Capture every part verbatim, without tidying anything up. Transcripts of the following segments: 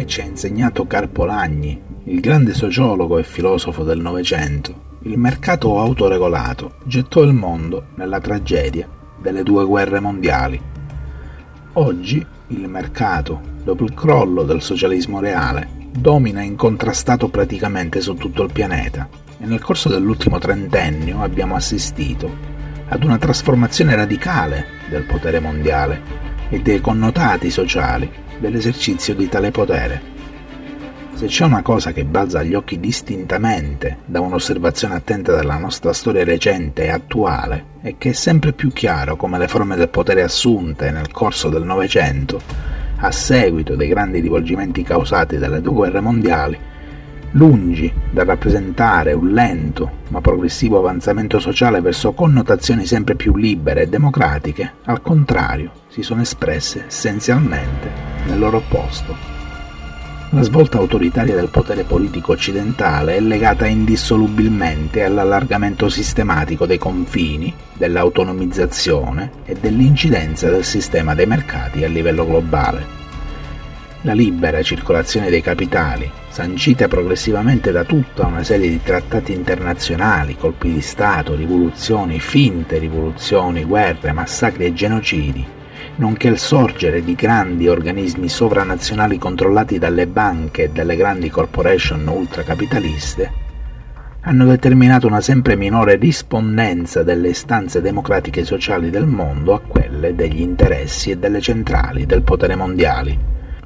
Come ci ha insegnato Karl Polanyi, il grande sociologo e filosofo del Novecento, il mercato autoregolato gettò il mondo nella tragedia delle due guerre mondiali. Oggi il mercato, dopo il crollo del socialismo reale, domina incontrastato praticamente su tutto il pianeta e nel corso dell'ultimo trentennio abbiamo assistito ad una trasformazione radicale del potere mondiale e dei connotati sociali dell'esercizio di tale potere. Se c'è una cosa che balza agli occhi distintamente da un'osservazione attenta della nostra storia recente e attuale, è che è sempre più chiaro come le forme del potere assunte nel corso del Novecento, a seguito dei grandi rivolgimenti causati dalle due guerre mondiali, lungi dal rappresentare un lento ma progressivo avanzamento sociale verso connotazioni sempre più libere e democratiche, al contrario, si sono espresse essenzialmente nel loro opposto. La svolta autoritaria del potere politico occidentale è legata indissolubilmente all'allargamento sistematico dei confini, dell'autonomizzazione e dell'incidenza del sistema dei mercati a livello globale. La libera circolazione dei capitali, sancita progressivamente da tutta una serie di trattati internazionali, colpi di Stato, rivoluzioni, finte rivoluzioni, guerre, massacri e genocidi, nonché il sorgere di grandi organismi sovranazionali controllati dalle banche e dalle grandi corporation ultracapitaliste, hanno determinato una sempre minore rispondenza delle istanze democratiche e sociali del mondo a quelle degli interessi e delle centrali del potere mondiali.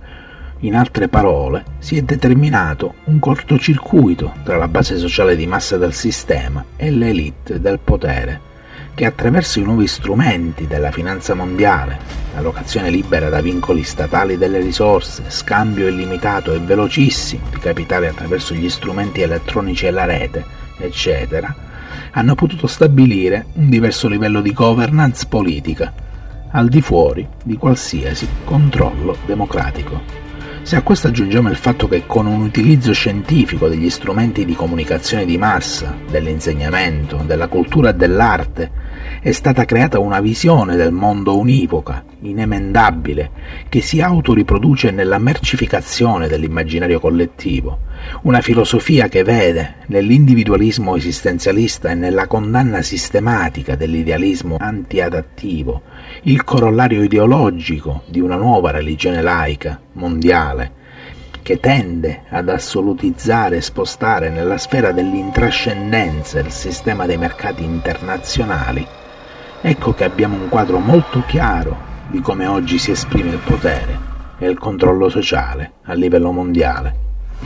In altre parole, si è determinato un cortocircuito tra la base sociale di massa del sistema e l'élite del potere, che attraverso i nuovi strumenti della finanza mondiale, allocazione libera da vincoli statali delle risorse, scambio illimitato e velocissimo di capitale attraverso gli strumenti elettronici e la rete, eccetera, hanno potuto stabilire un diverso livello di governance politica, al di fuori di qualsiasi controllo democratico. Se a questo aggiungiamo il fatto che con un utilizzo scientifico degli strumenti di comunicazione di massa, dell'insegnamento, della cultura e dell'arte, è stata creata una visione del mondo univoca, inemendabile, che si autoriproduce nella mercificazione dell'immaginario collettivo, una filosofia che vede nell'individualismo esistenzialista e nella condanna sistematica dell'idealismo antiadattivo il corollario ideologico di una nuova religione laica, mondiale, che tende ad assolutizzare e spostare nella sfera dell'intrascendenza il sistema dei mercati internazionali, ecco che abbiamo un quadro molto chiaro di come oggi si esprime il potere e il controllo sociale a livello mondiale.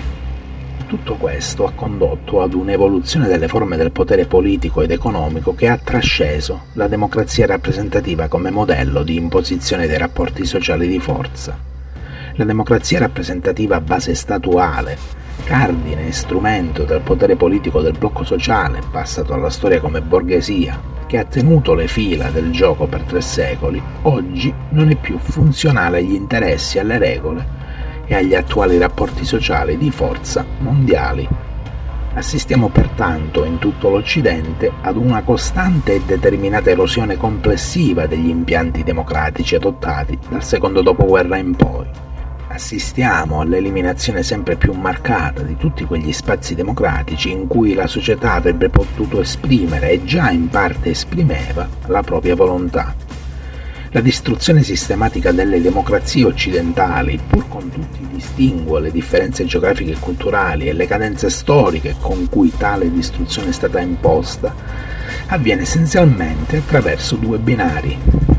Tutto questo ha condotto ad un'evoluzione delle forme del potere politico ed economico che ha trasceso la democrazia rappresentativa come modello di imposizione dei rapporti sociali di forza. La democrazia rappresentativa a base statuale, cardine e strumento del potere politico del blocco sociale, passato alla storia come borghesia, che ha tenuto le fila del gioco per tre secoli, oggi non è più funzionale agli interessi, alle regole e agli attuali rapporti sociali di forza mondiali. Assistiamo pertanto in tutto l'Occidente ad una costante e determinata erosione complessiva degli impianti democratici adottati dal secondo dopoguerra in poi. Assistiamo all'eliminazione sempre più marcata di tutti quegli spazi democratici in cui la società avrebbe potuto esprimere e già in parte esprimeva la propria volontà. La distruzione sistematica delle democrazie occidentali, pur con tutti i distinguo, le differenze geografiche e culturali e le cadenze storiche con cui tale distruzione è stata imposta, avviene essenzialmente attraverso due binari: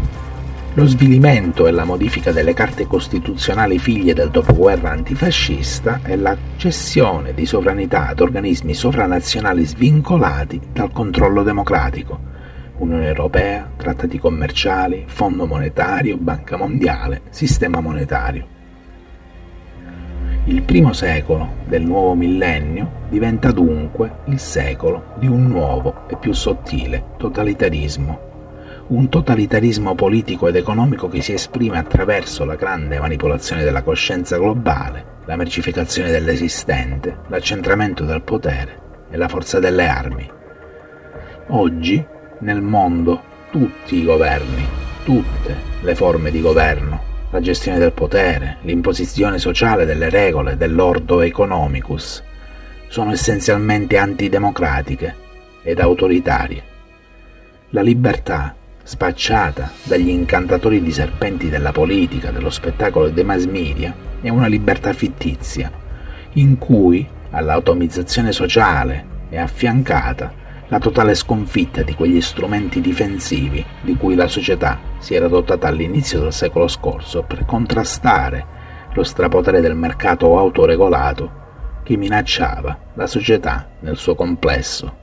lo svilimento e la modifica delle carte costituzionali figlie del dopoguerra antifascista e la cessione di sovranità ad organismi sovranazionali svincolati dal controllo democratico. Unione Europea, trattati commerciali, Fondo monetario, Banca mondiale, sistema monetario. Il primo secolo del nuovo millennio diventa dunque il secolo di un nuovo e più sottile totalitarismo. Un totalitarismo politico ed economico che si esprime attraverso la grande manipolazione della coscienza globale, la mercificazione dell'esistente, l'accentramento del potere e la forza delle armi. Oggi, nel mondo, tutti i governi, tutte le forme di governo, la gestione del potere, l'imposizione sociale delle regole dell'ordo economicus sono essenzialmente antidemocratiche ed autoritarie. La libertà, spacciata dagli incantatori di serpenti della politica, dello spettacolo e dei mass media, è una libertà fittizia, in cui all'automizzazione sociale è affiancata la totale sconfitta di quegli strumenti difensivi di cui la società si era dotata all'inizio del secolo scorso per contrastare lo strapotere del mercato autoregolato che minacciava la società nel suo complesso.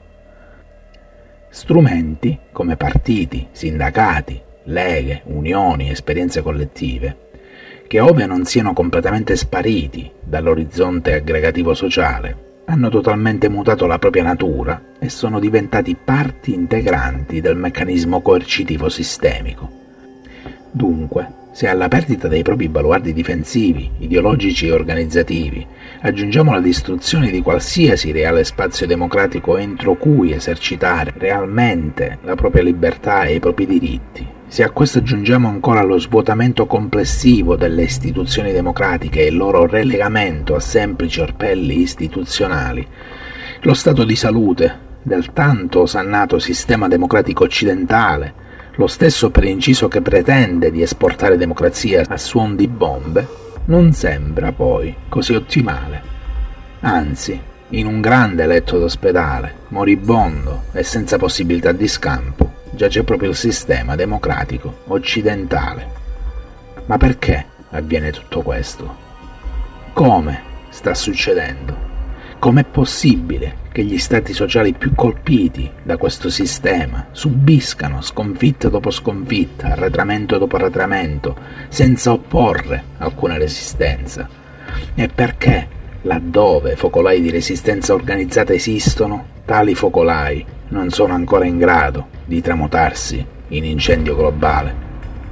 Strumenti come partiti, sindacati, leghe, unioni, esperienze collettive, che ove non siano completamente spariti dall'orizzonte aggregativo sociale, hanno totalmente mutato la propria natura e sono diventati parti integranti del meccanismo coercitivo sistemico. Dunque, se alla perdita dei propri baluardi difensivi, ideologici e organizzativi aggiungiamo la distruzione di qualsiasi reale spazio democratico entro cui esercitare realmente la propria libertà e i propri diritti, se a questo aggiungiamo ancora lo svuotamento complessivo delle istituzioni democratiche e il loro relegamento a semplici orpelli istituzionali, lo stato di salute del tanto osannato sistema democratico occidentale, lo stesso per inciso che pretende di esportare democrazia a suon di bombe, non sembra poi così ottimale. Anzi, in un grande letto d'ospedale, moribondo e senza possibilità di scampo, giace proprio il sistema democratico occidentale. Ma perché avviene tutto questo? Come sta succedendo? Com'è possibile che gli stati sociali più colpiti da questo sistema subiscano sconfitta dopo sconfitta, arretramento dopo arretramento, senza opporre alcuna resistenza? E perché, laddove focolai di resistenza organizzata esistono, tali focolai non sono ancora in grado di tramutarsi in incendio globale?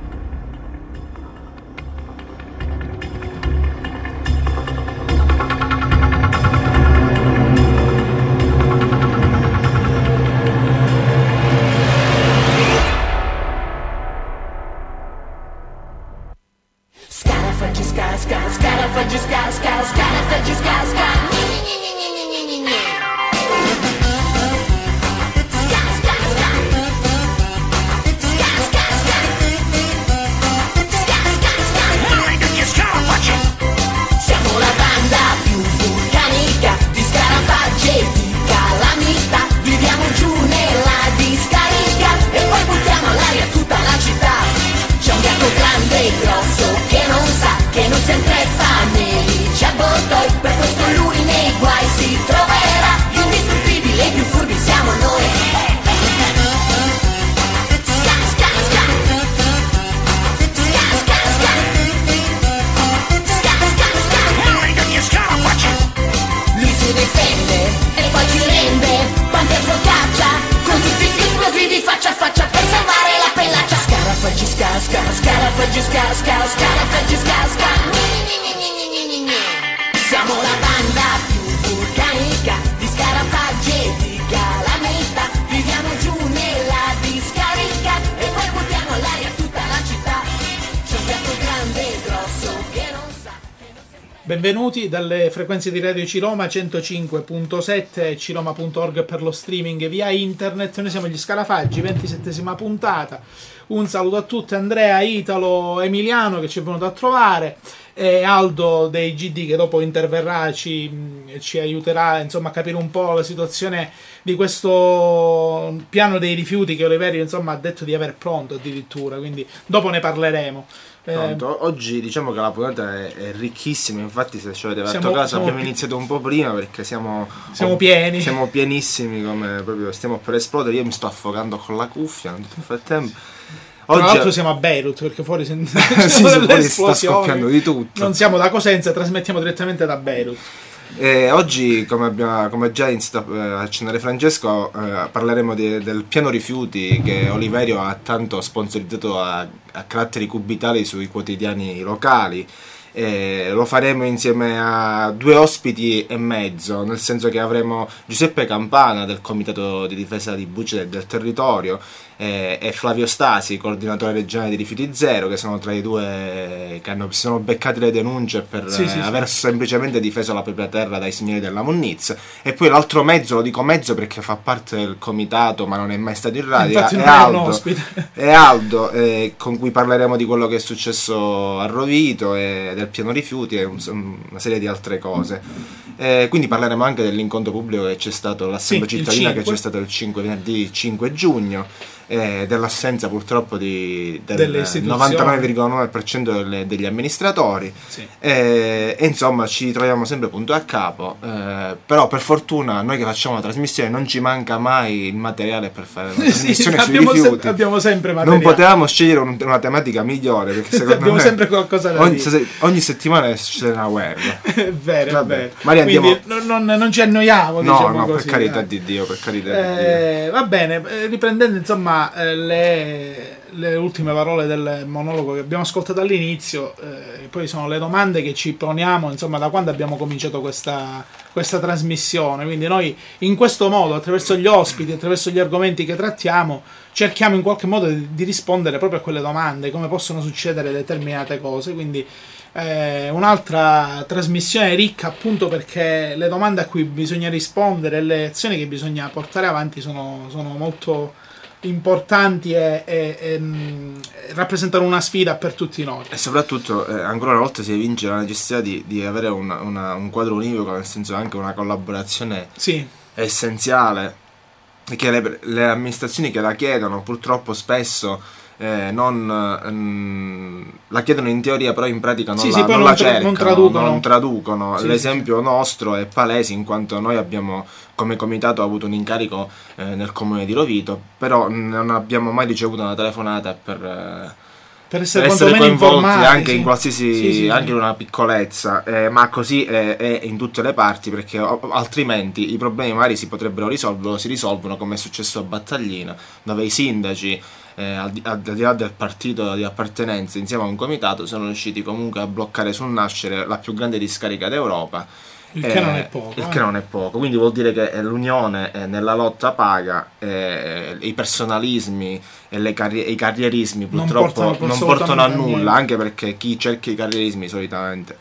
Benvenuti dalle frequenze di Radio Ciroma centocinque virgola sette e ciroma punto org per lo streaming via internet. Noi siamo gli Scarafaggi, ventisettesima puntata. Un saluto a tutti, Andrea, Italo, Emiliano che ci è venuto a trovare e Aldo dei G D che dopo interverrà, ci, ci aiuterà insomma a capire un po' la situazione di questo piano dei rifiuti che Oliverio insomma ha detto di aver pronto addirittura, quindi dopo ne parleremo. Pronto. Oggi diciamo che la puntata è, è ricchissima, infatti se ci avete fatto caso abbiamo pi- iniziato un po' prima perché siamo siamo pieni siamo pienissimi, come proprio stiamo per esplodere. Io mi sto affogando con la cuffia nel frattempo. Oggi tra l'altro siamo a Beirut perché fuori, sen- sì, fuori sta scoppiando di tutto. Non siamo da Cosenza, trasmettiamo direttamente da Beirut. E oggi, come, abbiamo, come già iniziato a accennare Francesco, eh, parleremo di, del piano rifiuti che Oliverio ha tanto sponsorizzato a, a caratteri cubitali sui quotidiani locali. E lo faremo insieme a due ospiti e mezzo, nel senso che avremo Giuseppe Campana del Comitato di Difesa di Bucide e del Territorio e, e Flavio Stasi, coordinatore regionale di Rifiuti Zero, che sono tra i due che hanno, si sono beccati le denunce per Sì, eh, sì, aver sì. semplicemente difeso la propria terra dai signori della Munniz. E poi l'altro mezzo, lo dico mezzo perché fa parte del comitato ma non è mai stato in radio, Infatti è non è un Aldo, ospite. è Aldo eh, con cui parleremo di quello che è successo a Rovito e del piano rifiuti e un, una serie di altre cose. Eh, quindi parleremo anche dell'incontro pubblico che c'è stato all'Assemblea Sì, il cittadina, che cinque. c'è stato il cinque, venerdì cinque giugno, eh, dell'assenza purtroppo di, Delle del istituzioni. novantanove virgola nove per cento delle- degli amministratori. Sì. Eh, e insomma ci troviamo sempre punto a capo, eh, però per fortuna noi che facciamo la trasmissione non ci manca mai il materiale per fare una Sì, trasmissione sui abbiamo, rifiuti. se- abbiamo sempre Non materiale. potevamo scegliere un- una tematica migliore, perché secondo Abbiamo me sempre qualcosa da ogni, dire. se- ogni settimana c'è una guerra. È vero, è Vabbè. vero. Maria, Quindi andiamo- non, non- non ci annoiamo, No, diciamo no, così, per carità dai. di Dio, per carità di Dio. Eh, va bene, eh, riprendendo insomma eh, le, le ultime parole del monologo che abbiamo ascoltato all'inizio, eh, poi sono le domande che ci poniamo insomma da quando abbiamo cominciato questa, questa trasmissione. Quindi noi in questo modo, attraverso gli ospiti, attraverso gli argomenti che trattiamo, cerchiamo in qualche modo di, di rispondere proprio a quelle domande, come possono succedere determinate cose. Quindi eh, un'altra trasmissione ricca appunto perché le domande a cui bisogna rispondere e le azioni che bisogna portare avanti sono, sono molto importanti e, e, e mh, rappresentano una sfida per tutti noi. E soprattutto, eh, ancora una volta si evince la necessità di, di avere una- una- un quadro univoco, nel senso anche una collaborazione Sì, essenziale, che le, le amministrazioni che la chiedono purtroppo spesso eh, non mm, la chiedono in teoria, però in pratica non Sì, la, sì, poi non non la tra- non cercano, traducono. non traducono. Sì, L'esempio nostro è palese, in quanto noi abbiamo come comitato avuto un incarico eh, nel comune di Rovito, però non abbiamo mai ricevuto una telefonata per eh, per essere, per essere quantomeno coinvolti informati, anche sì. in qualsiasi, Sì, sì, sì. anche in una piccolezza, eh, ma così è, è in tutte le parti, perché o- altrimenti i problemi magari si potrebbero risolvere o si risolvono come è successo a Battaglina, dove i sindaci eh, al, di, al di là del partito di appartenenza insieme a un comitato sono riusciti comunque a bloccare sul nascere la più grande discarica d'Europa. Il che non è poco. Il eh. che non è poco, quindi vuol dire che eh, l'unione eh, nella lotta paga, eh, i personalismi e le carri- i carrierismi Non purtroppo portano non, assolutamente portano a a nulla, niente. anche perché chi cerca i carrierismi solitamente.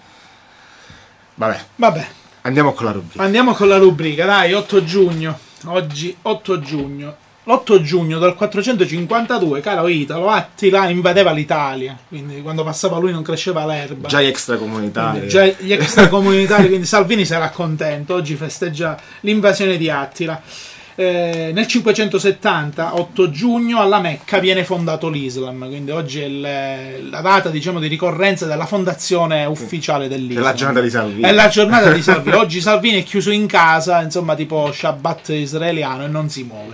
Vabbè, Vabbè, andiamo con la rubrica. andiamo con la rubrica, dai, otto giugno. Oggi otto giugno. L'otto giugno del quattrocentocinquantadue, caro Italo, Attila invadeva l'Italia, quindi quando passava lui non cresceva l'erba. Già gli extracomunitari. Quindi già gli extracomunitari, quindi Salvini sarà contento, oggi festeggia l'invasione di Attila. Eh, nel cinquecentosettanta, otto giugno, alla Mecca viene fondato l'Islam, quindi oggi è il- la data, diciamo, di ricorrenza della fondazione ufficiale È dell'Islam. la giornata di Salvini. È la giornata di Salvini. Oggi Salvini è chiuso in casa, insomma, tipo Shabbat israeliano, e non si muove.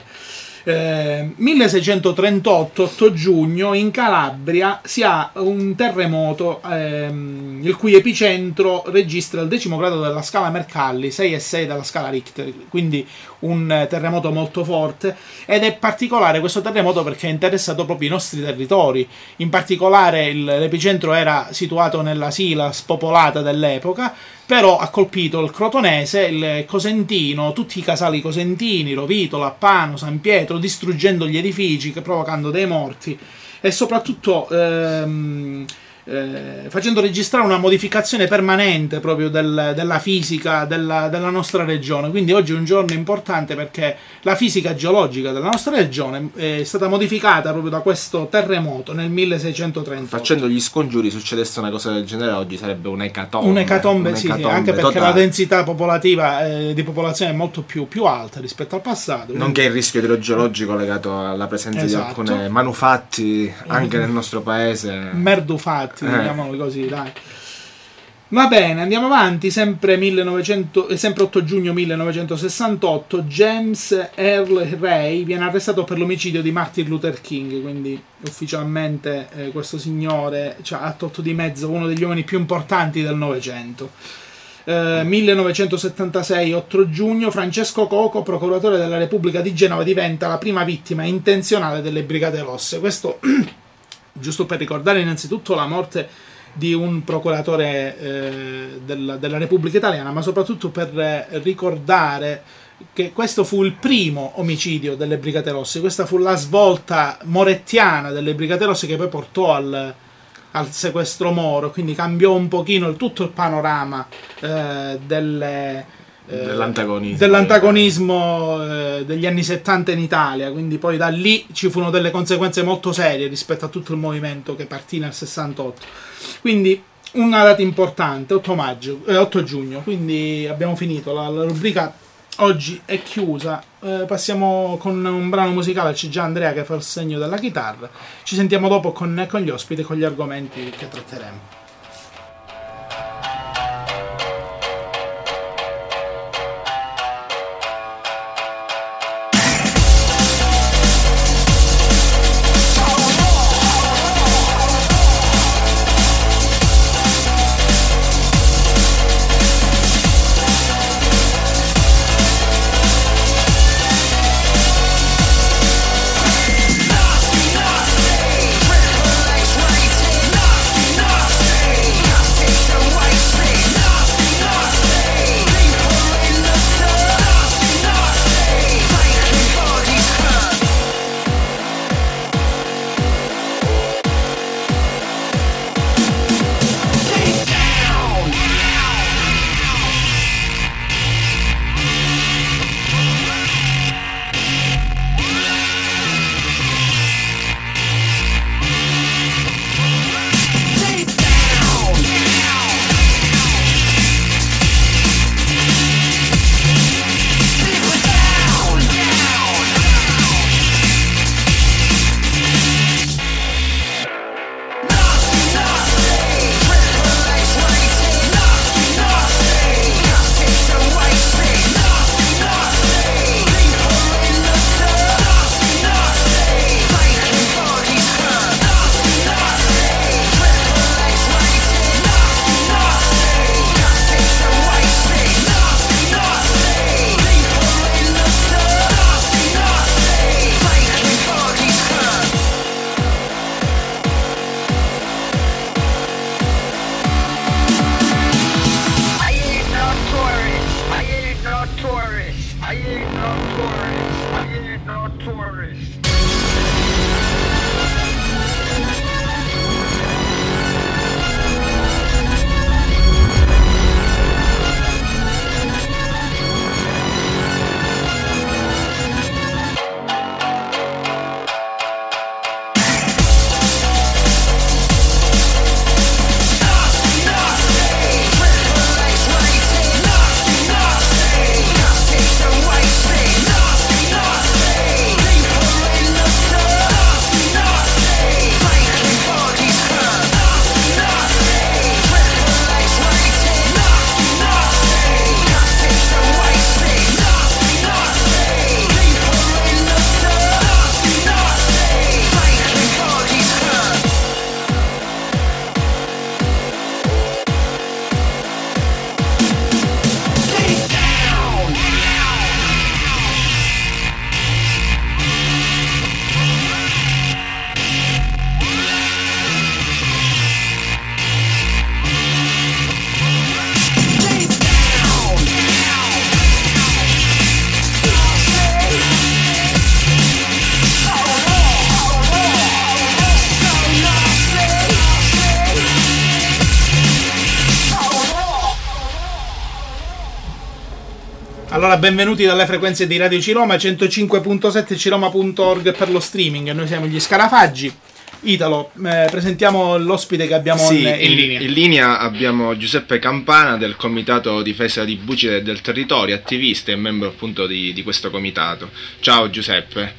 Eh, milleseicentotrentotto, otto giugno, in Calabria si ha un terremoto ehm, il cui epicentro registra il decimo grado della scala Mercalli, sei virgola sei della scala Richter, quindi un eh, terremoto molto forte, ed è particolare questo terremoto perché ha interessato proprio i nostri territori. In particolare il- l'epicentro era situato nella Sila spopolata dell'epoca, però ha colpito il Crotonese, il Cosentino, tutti i casali cosentini, Rovito, Lappano, San Pietro, distruggendo gli edifici, che- provocando dei morti e soprattutto ehm, eh, facendo registrare una modificazione permanente proprio del- della fisica della, della nostra regione. Quindi oggi è un giorno importante perché la fisica geologica della nostra regione è stata modificata proprio da questo terremoto nel milleseicentotrentotto. Facendo gli scongiuri succedesse una cosa del genere oggi sarebbe un'ecatombe. Un'ecatombe, sì, sì, anche perché totale. la densità popolativa eh, di popolazione è molto più, più alta rispetto al passato. Nonché il rischio idrogeologico legato alla presenza Esatto. di alcuni manufatti anche nel nostro paese. Merdufatti, Eh. diciamolo così, dai. Va bene, andiamo avanti, sempre, millenovecento, eh, sempre otto giugno millenovecentosessantotto, James Earl Ray viene arrestato per l'omicidio di Martin Luther King, quindi ufficialmente eh, questo signore cioè, ha tolto di mezzo uno degli uomini più importanti del Novecento. Eh, millenovecentosettantasei, otto giugno, Francesco Coco, procuratore della Repubblica di Genova, diventa la prima vittima intenzionale delle Brigate Rosse. Questo giusto per ricordare innanzitutto la morte di un procuratore eh, del- della Repubblica Italiana, ma soprattutto per eh, ricordare che questo fu il primo omicidio delle Brigate Rosse, questa fu la svolta morettiana delle Brigate Rosse che poi portò al, al sequestro Moro, quindi cambiò un pochino il, tutto il panorama eh, delle, eh, dell'antagonismo, dell'antagonismo eh, degli anni settanta in Italia, quindi poi da lì ci furono delle conseguenze molto serie rispetto a tutto il movimento che partì nel sessantotto. Quindi una data importante, otto maggio, eh, otto giugno, quindi abbiamo finito, la, la rubrica oggi è chiusa, eh, passiamo con un brano musicale, c'è già Andrea che fa il segno della chitarra, ci sentiamo dopo con, con gli ospiti e con gli argomenti che tratteremo. Allora, benvenuti dalle frequenze di Radio Ciroma, centocinque punto sette, ciroma punto org per lo streaming. Noi siamo gli Scarafaggi. Italo, eh, presentiamo l'ospite che abbiamo sì, in, in, in linea. In linea abbiamo Giuseppe Campana del Comitato Difesa di Bucide del Territorio, attivista e membro appunto di, di questo comitato. Ciao Giuseppe.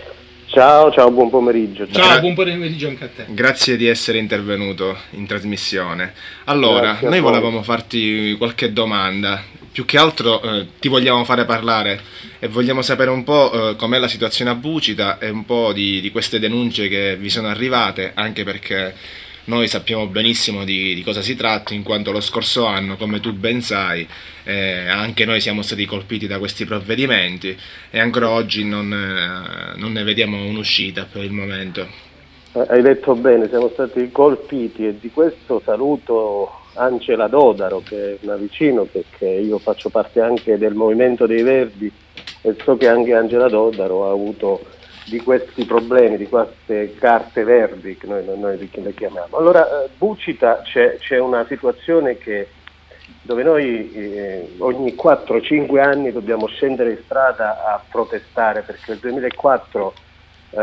Ciao, ciao, buon pomeriggio. Ciao, Gra- buon pomeriggio anche a te. Grazie di essere intervenuto in trasmissione. Allora, noi volevamo farti qualche domanda. Più che altro eh, ti vogliamo fare parlare e vogliamo sapere un po' eh, com'è la situazione a Bucida e un po' di, di queste denunce che vi sono arrivate, anche perché noi sappiamo benissimo di, di cosa si tratta, in quanto lo scorso anno, come tu ben sai, eh, anche noi siamo stati colpiti da questi provvedimenti e ancora oggi non, eh, non ne vediamo un'uscita per il momento. Hai detto bene, siamo stati colpiti e di questo saluto Angela Dodaro, che è una vicino, perché io faccio parte anche del Movimento dei Verdi e so che anche Angela Dodaro ha avuto di questi problemi, di queste carte verdi che noi, noi le chiamiamo. Allora, eh, Bucita c'è, c'è una situazione che dove noi eh, ogni quattro cinque anni dobbiamo scendere in strada a protestare, perché nel duemilaquattro eh,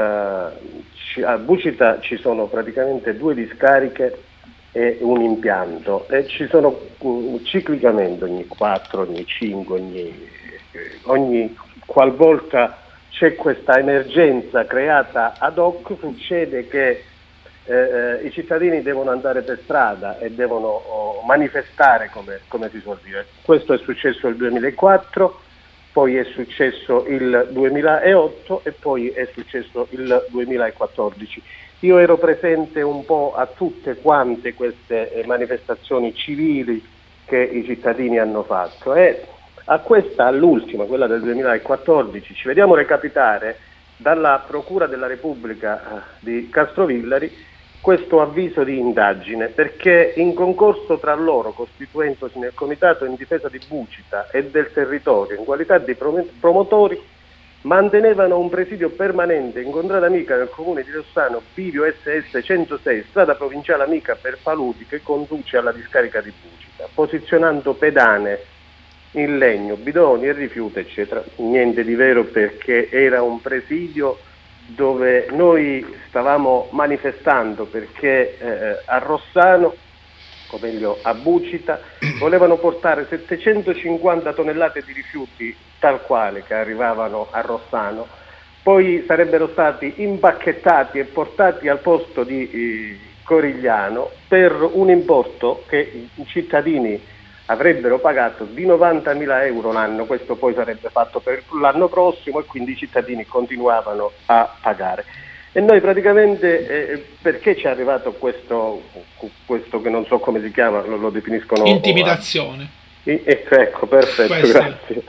a Bucita ci sono praticamente due discariche e un impianto e ci sono um, ciclicamente ogni quattro, ogni cinque, ogni, ogni qualvolta c'è questa emergenza creata ad hoc, succede che eh, i cittadini devono andare per strada e devono oh, manifestare, come, come si suol dire. Questo è successo nel duemilaquattro, poi è successo il duemilaotto e poi è successo il duemilaquattordici. Io ero presente un po' a tutte quante queste manifestazioni civili che i cittadini hanno fatto e a questa, all'ultima, quella del duemilaquattordici, ci vediamo recapitare dalla Procura della Repubblica di Castrovillari questo avviso di indagine, perché in concorso tra loro, costituendosi nel Comitato in difesa di Bucita e del territorio in qualità di promotori, mantenevano un presidio permanente in contrada amica nel comune di Rossano, Bivio S S centosei, strada provinciale amica per paludi che conduce alla discarica di Bucita, posizionando pedane in legno, bidoni e rifiuti, eccetera. Niente di vero, perché era un presidio dove noi stavamo manifestando, perché eh, a Rossano, o meglio a Bucita, volevano portare settecentocinquanta tonnellate di rifiuti tal quale che arrivavano a Rossano, poi sarebbero stati impacchettati e portati al posto di eh, Corigliano per un importo che i cittadini avrebbero pagato di novantamila euro l'anno. Questo poi sarebbe fatto per l'anno prossimo e quindi i cittadini continuavano a pagare. E noi praticamente, eh, perché ci è arrivato questo, questo che non so come si chiama, lo, lo definiscono... Intimidazione. Eh, ecco, perfetto, Questo. grazie.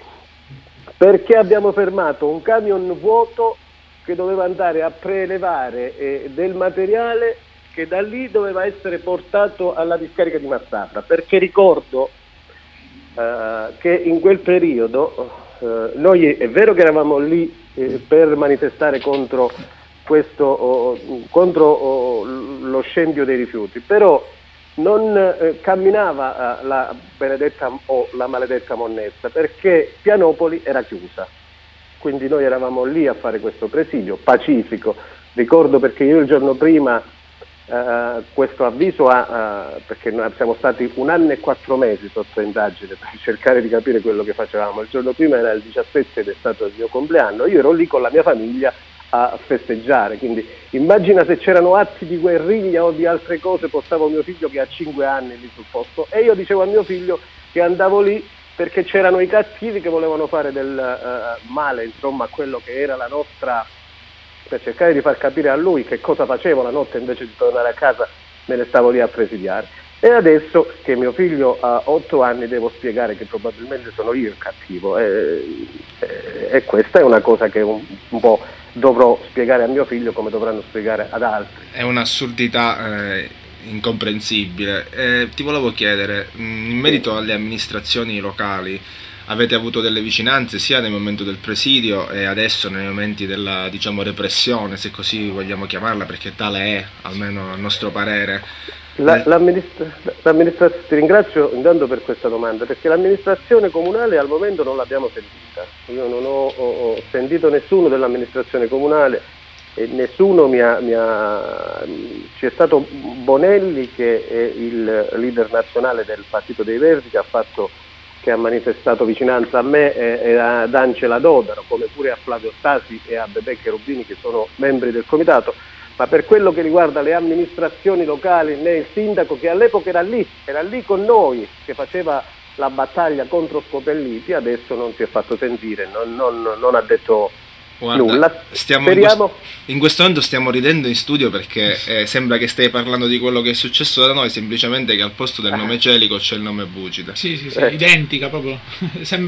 Perché abbiamo fermato un camion vuoto che doveva andare a prelevare eh, del materiale che da lì doveva essere portato alla discarica di Mazzapra, perché ricordo eh, che in quel periodo eh, noi è vero che eravamo lì eh, per manifestare contro questo oh, contro oh, lo scempio dei rifiuti, però non eh, camminava eh, la benedetta o oh, la maledetta monnezza, perché Pianopoli era chiusa, quindi noi eravamo lì a fare questo presidio pacifico. Ricordo perché io il giorno prima Uh, questo avviso ha, uh, perché noi siamo stati un anno e quattro mesi sotto indagine per cercare di capire quello che facevamo. Il giorno prima era il diciassette ed è stato il mio compleanno, io ero lì con la mia famiglia a festeggiare, quindi immagina se c'erano atti di guerriglia o di altre cose. Portavo mio figlio che ha cinque anni lì sul posto e io dicevo a mio figlio che andavo lì perché c'erano i cattivi che volevano fare del uh, male, insomma, a quello che era la nostra, per cercare di far capire a lui che cosa facevo la notte invece di tornare a casa. Me ne stavo lì a presidiare. E adesso che mio figlio ha otto anni devo spiegare che probabilmente sono io il cattivo e, e, e questa è una cosa che un, un po' dovrò spiegare a mio figlio, come dovranno spiegare ad altri. È un'assurdità eh, incomprensibile. Eh, ti volevo chiedere, in merito alle amministrazioni locali, avete avuto delle vicinanze sia nel momento del presidio e adesso nei momenti della, diciamo, repressione, se così vogliamo chiamarla, perché tale è, almeno a nostro parere. La, l'amministra- l'amministra- ti ringrazio intanto per questa domanda, perché l'amministrazione comunale al momento non l'abbiamo sentita. Io non ho, ho, ho sentito nessuno dell'amministrazione comunale e nessuno mi ha, mi ha... C'è stato Bonelli, che è il leader nazionale del Partito dei Verdi, che ha fatto che ha manifestato vicinanza a me e ad Angela Dodaro, come pure a Flavio Stasi e a Bebè Cherubini, che sono membri del comitato. Ma per quello che riguarda le amministrazioni locali, né il sindaco, che all'epoca era lì, era lì con noi, che faceva la battaglia contro Scopelliti, adesso non si è fatto sentire, non, non, non ha detto Guarda, nulla. Stiamo Speriamo... in, questo, in questo momento stiamo ridendo in studio perché eh, sembra che stai parlando di quello che è successo da noi, semplicemente che al posto del nome Celico c'è il nome Bucita. Sì, sì, sì, Eh. identica proprio.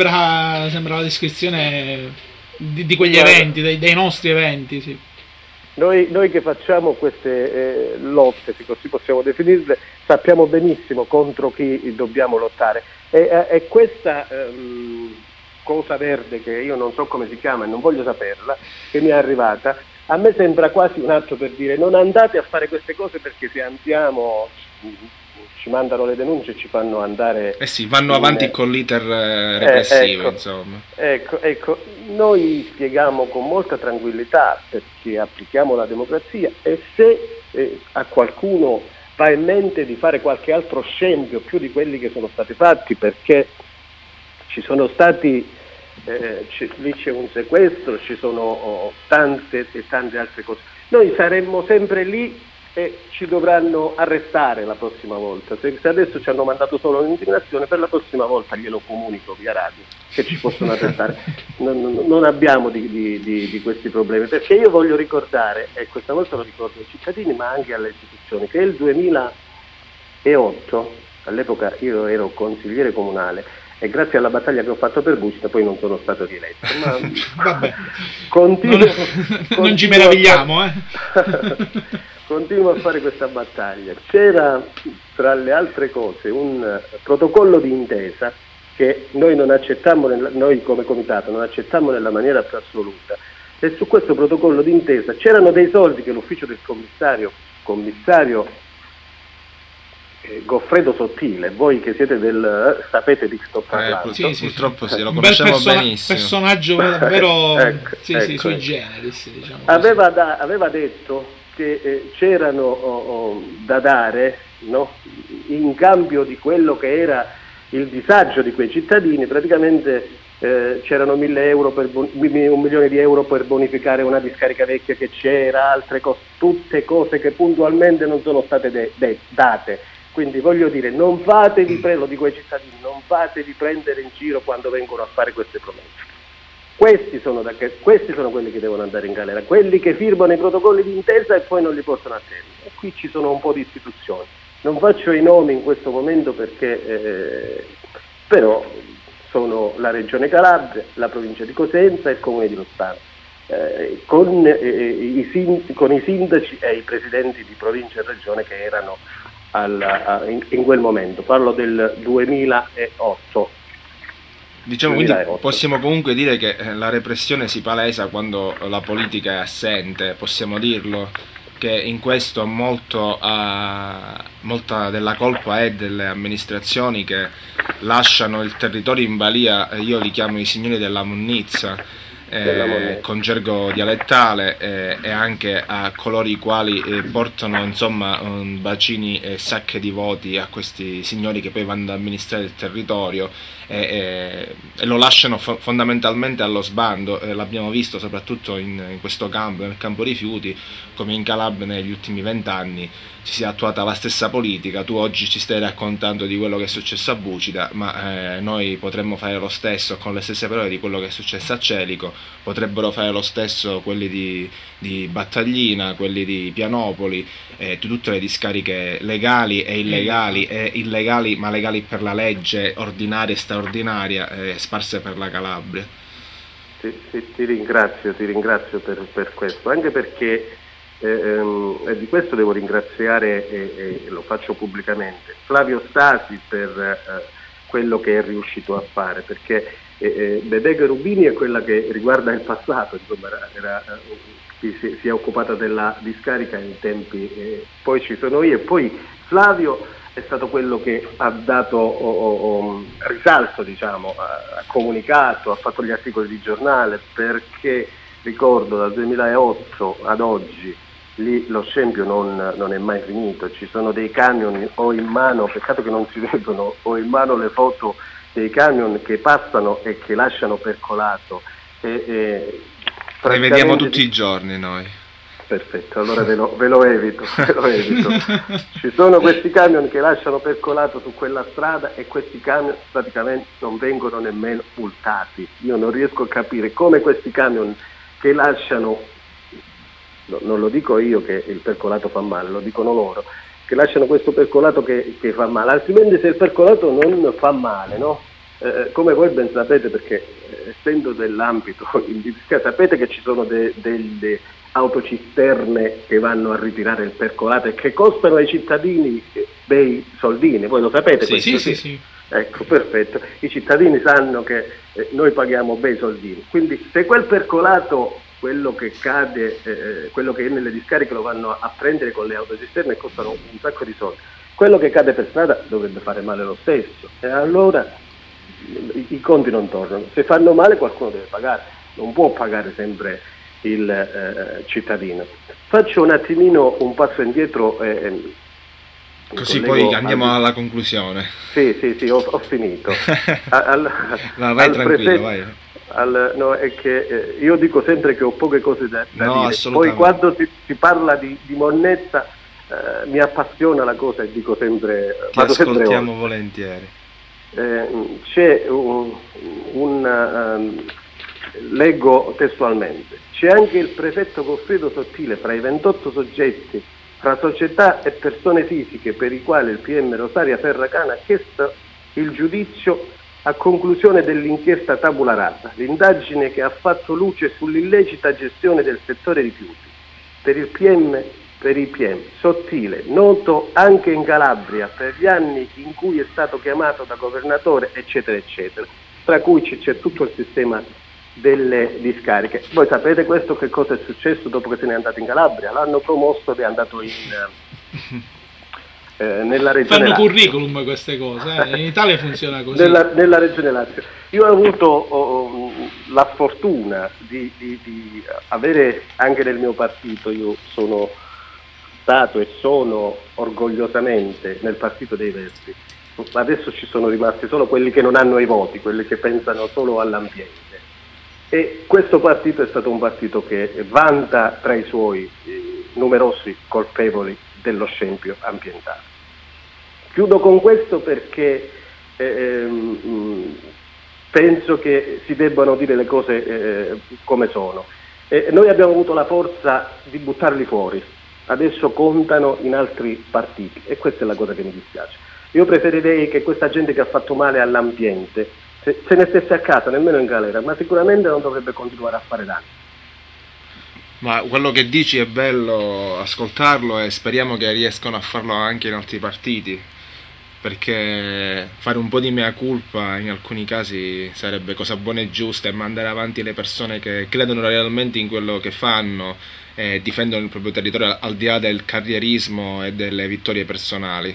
sembra, sembra la descrizione di, di quegli Guarda. eventi, dei, dei nostri eventi, sì. Noi, noi che facciamo queste eh, lotte, se così possiamo definirle, sappiamo benissimo contro chi dobbiamo lottare. E, e, e questa ehm, cosa verde, che io non so come si chiama e non voglio saperla, che mi è arrivata, a me sembra quasi un atto per dire: non andate a fare queste cose, perché se andiamo ci mandano le denunce e ci fanno andare... Eh sì, vanno in... avanti con l'iter repressivo, eh, ecco, insomma. Ecco, ecco, noi spieghiamo con molta tranquillità, perché applichiamo la democrazia, e se eh, a qualcuno va in mente di fare qualche altro scempio più di quelli che sono stati fatti, perché ci sono stati, eh, c- lì c'è un sequestro, ci sono oh, tante e tante altre cose, noi saremmo sempre lì e ci dovranno arrestare la prossima volta. Se, se adesso ci hanno mandato solo un'intimazione, per la prossima volta glielo comunico via radio che ci possono arrestare. Non, non, non abbiamo di, di, di, di questi problemi, perché io voglio ricordare, e questa volta lo ricordo ai cittadini ma anche alle istituzioni, che il duemilaotto, all'epoca io ero consigliere comunale e grazie alla battaglia che ho fatto per Busta poi non sono stato rieletto, ma vabbè, continuo, non, continuo non ci meravigliamo, eh. Continuo a fare questa battaglia. C'era, tra le altre cose, un protocollo di intesa che noi non accettammo, nella, noi come comitato non accettammo nella maniera più assoluta, e su questo protocollo di intesa c'erano dei soldi che l'ufficio del commissario, commissario eh, Goffredo Sottile, voi che siete del eh, sapete di chi sto parlando. Eh, sì, sì, purtroppo sì, lo Un conosciamo bel persona- benissimo. personaggio davvero ecco, sì, ecco, sì, sui ecco. generis, diciamo così. Aveva, da, aveva detto che eh, c'erano oh, oh, da dare, no? In cambio di quello che era il disagio di quei cittadini, praticamente eh, c'erano mille euro per bon- un milione di euro per bonificare una discarica vecchia che c'era, altre cose, tutte cose che puntualmente non sono state de- de- date. Quindi voglio dire, non fatevi pre- lo dico ai cittadini, non fatevi prendere in giro quando vengono a fare queste promesse. Questi sono, da che, questi sono quelli che devono andare in galera, quelli che firmano i protocolli di intesa e poi non li portano a termine. E qui ci sono un po' di istituzioni. Non faccio i nomi in questo momento perché eh, però sono la Regione Calabria, la provincia di Cosenza e il Comune di Rossano. Eh, con, eh, i sind- con i sindaci e i presidenti di provincia e regione che erano al, a, in, in quel momento. Parlo del duemilaotto. Diciamo, quindi possiamo comunque dire che la repressione si palesa quando la politica è assente, possiamo dirlo, che in questo molto, uh, molta della colpa è delle amministrazioni che lasciano il territorio in balia, io li chiamo i signori della monnizza, eh, con gergo dialettale, eh, e anche a coloro i quali eh, portano insomma um, bacini e sacche di voti a questi signori che poi vanno ad amministrare il territorio e, e, e lo lasciano fo- fondamentalmente allo sbando. Eh, l'abbiamo visto soprattutto in, in questo campo, nel campo rifiuti, come in Calabria negli ultimi vent'anni si sia attuata la stessa politica. Tu oggi ci stai raccontando di quello che è successo a Bucida, ma eh, noi potremmo fare lo stesso con le stesse parole di quello che è successo a Celico, potrebbero fare lo stesso quelli di, di Battaglina, quelli di Pianopoli, eh, tutte le discariche legali e illegali, e illegali ma legali per la legge, ordinaria e straordinaria, eh, sparse per la Calabria. Ti, ti, ti ringrazio, ti ringrazio per, per questo, anche perché Eh, ehm, e di questo devo ringraziare, e, e lo faccio pubblicamente, Flavio Stasi per eh, quello che è riuscito a fare, perché eh, eh, Bebè Cherubini è quella che riguarda il passato, insomma, era, era, eh, si, si è occupata della discarica in tempi, eh, poi ci sono io, e poi Flavio è stato quello che ha dato oh, oh, risalto, diciamo, ha, ha comunicato, ha fatto gli articoli di giornale, perché ricordo dal duemilaotto ad oggi lì lo scempio non, non è mai finito, ci sono dei camion, ho in mano, peccato che non si vedono, ho in mano le foto dei camion che passano e che lasciano percolato. E, e le vediamo tutti i giorni noi. Perfetto, allora ve lo, ve lo evito, ve lo evito. Ci sono questi camion che lasciano percolato su quella strada e questi camion praticamente non vengono nemmeno multati. Io non riesco a capire come questi camion che lasciano, no, non lo dico io che il percolato fa male, lo dicono loro, che lasciano questo percolato che, che fa male, altrimenti se il percolato non fa male, no? Eh, come voi ben sapete, perché eh, essendo dell'ambito in discarica, sapete che ci sono de, delle autocisterne che vanno a ritirare il percolato e che costano ai cittadini bei soldini, voi lo sapete? Sì, questo, sì, sì, sì. Ecco, perfetto. I cittadini sanno che eh, noi paghiamo bei soldini. Quindi se quel percolato, quello che cade, eh, quello che è nelle discariche lo vanno a prendere con le autocisterne e costano un sacco di soldi, quello che cade per strada dovrebbe fare male lo stesso. E allora i, i conti non tornano. Se fanno male qualcuno deve pagare, non può pagare sempre il eh, cittadino. Faccio un attimino un passo indietro e così poi andiamo al... alla conclusione. Sì, sì, sì, ho, ho finito. Al, no, vai tranquillo, prefetto, vai. Al, no, è che eh, io dico sempre che ho poche cose da, da no, dire. Poi quando si, si parla di, di monnezza eh, mi appassiona la cosa e dico sempre. Ti vado ascoltiamo sempre volentieri. Eh, c'è un, un um, leggo testualmente. C'è anche il prefetto Goffredo Sottile fra i ventotto soggetti, fra società e persone fisiche, per i quali il P M Rosaria Ferracana ha chiesto il giudizio a conclusione dell'inchiesta Tabula Rasa, l'indagine che ha fatto luce sull'illecita gestione del settore rifiuti. Per il P M, per il P M Sottile, noto anche in Calabria per gli anni in cui è stato chiamato da governatore, eccetera, eccetera, tra cui c'è tutto il sistema delle discariche. Voi sapete questo che cosa è successo dopo che se n'è andato in Calabria? L'hanno promosso ed è andato in eh, nella regione fanno Lazio. Curriculum queste cose, eh? In Italia funziona così. Nella, nella regione Lazio. Io ho avuto oh, la fortuna di, di, di avere anche nel mio partito, io sono stato e sono orgogliosamente nel partito dei Verdi. Adesso ci sono rimasti solo quelli che non hanno i voti, quelli che pensano solo all'ambiente. E questo partito è stato un partito che vanta tra i suoi eh, numerosi colpevoli dello scempio ambientale. Chiudo con questo perché eh, mh, penso che si debbano dire le cose eh, come sono. E noi abbiamo avuto la forza di buttarli fuori, adesso contano in altri partiti e questa è la cosa che mi dispiace. Io preferirei che questa gente che ha fatto male all'ambiente se, se ne stesse a casa, nemmeno in galera, ma sicuramente non dovrebbe continuare a fare danni. Ma quello che dici è bello ascoltarlo e speriamo che riescano a farlo anche in altri partiti, perché fare un po' di mea culpa in alcuni casi sarebbe cosa buona e giusta, e mandare avanti le persone che credono realmente in quello che fanno e difendono il proprio territorio al di là del carrierismo e delle vittorie personali.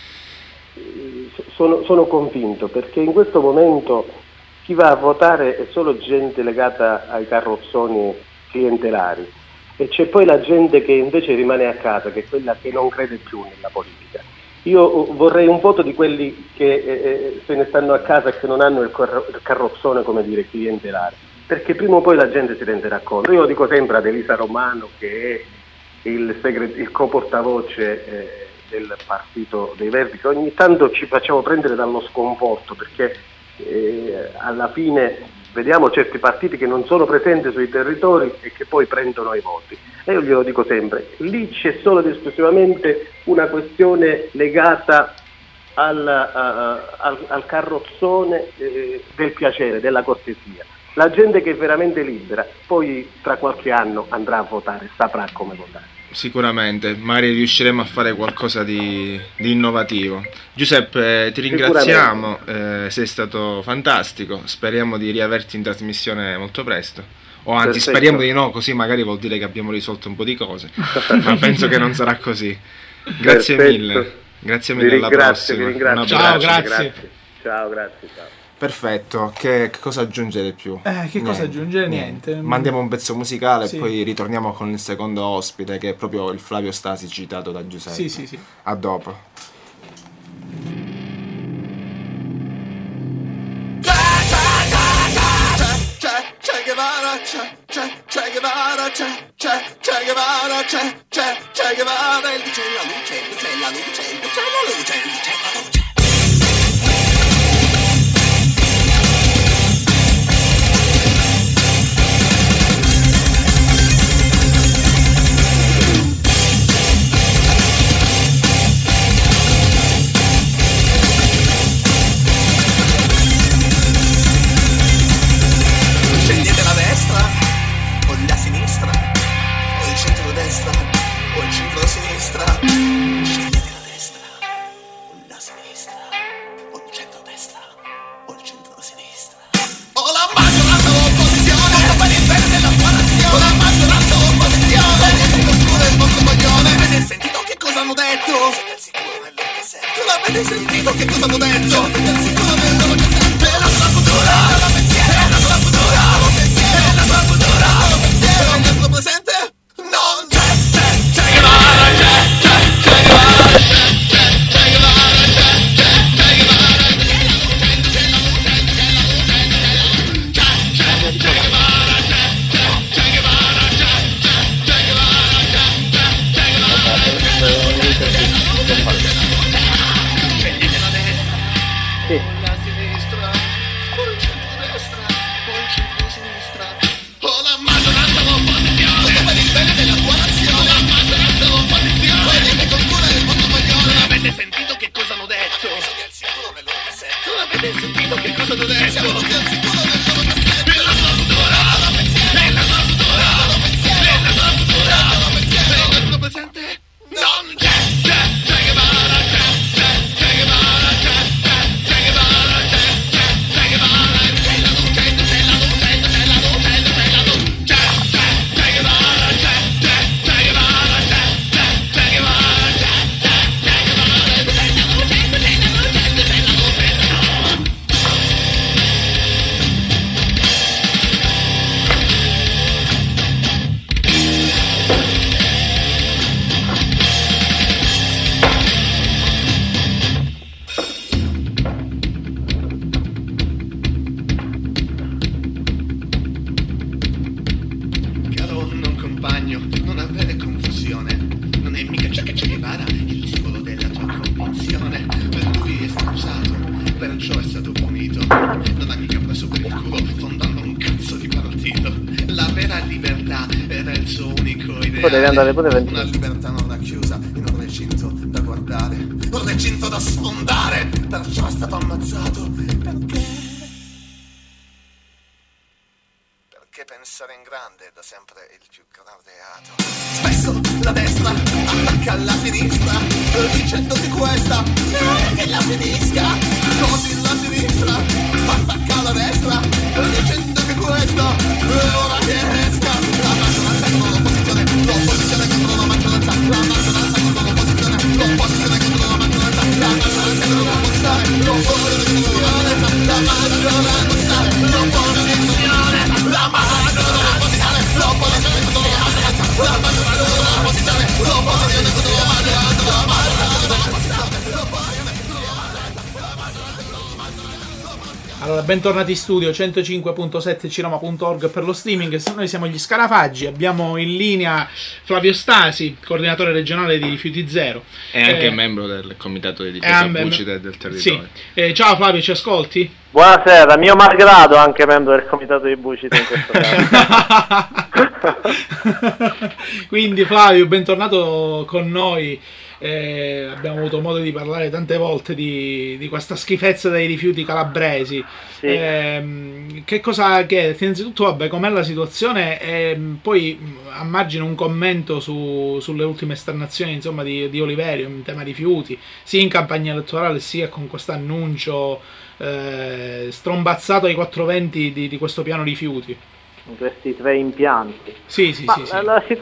Sono, sono convinto, perché in questo momento chi va a votare è solo gente legata ai carrozzoni clientelari e c'è poi la gente che invece rimane a casa, che è quella che non crede più nella politica. Io vorrei un voto di quelli che eh, se ne stanno a casa e che non hanno il, car- il carrozzone, come dire, clientelare, perché prima o poi la gente si renderà conto. Io lo dico sempre ad Elisa Romano, che è il, segret- il co-portavoce eh, del Partito dei Verdi, che ogni tanto ci facciamo prendere dallo sconforto, perché eh, alla fine vediamo certi partiti che non sono presenti sui territori e che poi prendono i voti. E io glielo dico sempre, lì c'è solo ed esclusivamente una questione legata al, uh, al, al carrozzone eh, del piacere, della cortesia. La gente che è veramente libera poi tra qualche anno andrà a votare, saprà come votare. Sicuramente, magari riusciremo a fare qualcosa di, di innovativo. Giuseppe, ti ringraziamo, eh, sei stato fantastico, speriamo di riaverti in trasmissione molto presto, o anzi Perfetto. Speriamo di no, così magari vuol dire che abbiamo risolto un po' di cose, ma penso che non sarà così. Grazie Perfetto. mille, grazie mille, alla prossima. Ciao, grazie. grazie. Ciao, grazie, ciao. Perfetto, che, che cosa aggiungere più? Eh, che cosa aggiungere? Niente. Niente. Mandiamo un pezzo musicale sì. e poi ritorniamo con il secondo ospite, che è proprio il Flavio Stasi citato da Giuseppe. Sì, sì, sì. A dopo. Che Guevara, Che, Che, Che Guevara, Che, Che, Che Guevara, Che, Che, Che Guevara, il c'è la luce, c'è la luce, c'è la luce, c'è la luce. Scegliete la destra o la sinistra, sinistra, o il centro-destra, o il centro-sinistra. O la maggioranza o opposizione, o per il bene della tua nazione. O la maggioranza o opposizione, vedete col culo il vostro coglione. Avete sentito che cosa hanno detto? Siete al sicuro nel loro cassetto. Non avete sentito che cosa hanno detto? Siete al sicuro nel loro cassetto. È la tua futura, è la pensiero, è la tua futura, è la pensiero, è la tua futura, è la pensiero. E nel tuo presente non c'è, c'è, c'è che vara, c'è, c'è, c'è che vara, c'è, c'è, c'è che vara, c'è, c'è, c'è che vara, c'è la luce, c'è la luce, c'è la luce, c'è la luce, c'è, c'è, c'è che vara, c'è, c'è, c'è che vara, c'è, c'è, c'è che vara, c'è, c'è, c'è che vara, c'è la luce, c'è la luce, c'è la luce. Scegliete la destra, Sì. o la sinistra, o il centro-destra, o il centro-sinistra, o la maggioranza o opposizione, o per il bene della tua nazione, la maggioranza o opposizione, vedete col culo del vostro coglione. Non avete sentito che cosa hanno detto? Siete al sicuro nel loro cassetto. Non avete sentito che cosa hanno detto? Siamo tutti al sicuro nel loro cassetto. E la tua futura, la pensiero, e la tua futura, la pensiero, e la tua futura, la pensiero, e il tuo presente non c'è, c'è, c'è che vara, c'è, c'è, c'è che vara, c'è, c'è, c'è che vara, c'è, c'è, c'è che vara, c'è la luce, c'è la luce, c'è la luce, c'è la luce, c'è, c'è, c'è che vara, c'è, c'è, c'è che vara, c'è, c'è, c'è che vara, c'è, c'è, c'è che vara, c'è la luce, c'è la luce, c'è la luce. Caro non compagno, non avere confusione. Non è mica ciò che Che Guevara, il simbolo della tua convinzione. Per lui è stato usato, perciò è stato punito. Non ha mica preso per il culo, fondando un cazzo di partito. La vera libertà era il suo unico ideale. Poi devi andare pure venti. Una libertà non racchiusa in un recinto da guardare, un recinto da sfondare. Perciò è stato ammazzato. Perché? Perché pensare in grande è da sempre il più grande reato. Spesso la destra attacca la sinistra, dicendo che questa non è che la finisca. Così la sinistra attacca la destra, dicendo che questa è ora che esca. La maggioranza contro l'opposizione, l'opposizione contro la maggioranza, la maggioranza contro l'opposizione, l'opposizione contro la maggioranza, la maggioranza contro l'opposizione, l'opposizione contro la maggioranza, la maggioranza, l'opposizione, la maggioranza contro l'opposizione, l'opposizione contro la maggioranza, la maggioranza contro l'opposizione, l'opposizione contro la maggioranza, la maggioranza contro l'opposizione, l'opposizione contro la maggioranza, la maggioranza contro la maggioranza. Allora, bentornati in studio, centocinque punto sette ciroma punto org per lo streaming. Noi siamo gli Scarafaggi, abbiamo in linea Flavio Stasi, coordinatore regionale di Rifiuti Zero. E anche Eh, membro del comitato di difesa eh, Bucide del territorio. Sì. Eh, ciao Flavio, ci ascolti? Buonasera, mio malgrado anche membro del comitato di Bucide in questo caso. Quindi Flavio, bentornato con noi. Eh, abbiamo avuto modo di parlare tante volte di, di questa schifezza dei rifiuti calabresi. Sì. Eh, che cosa chiederti? Innanzitutto, vabbè, com'è la situazione e poi a margine un commento su, sulle ultime esternazioni, insomma, di, di Oliverio in tema rifiuti, sia in campagna elettorale sia con questo annuncio eh, strombazzato ai quattro venti di, di questo piano rifiuti. In questi tre impianti. Sì, sì, Ma sì, sì. la, la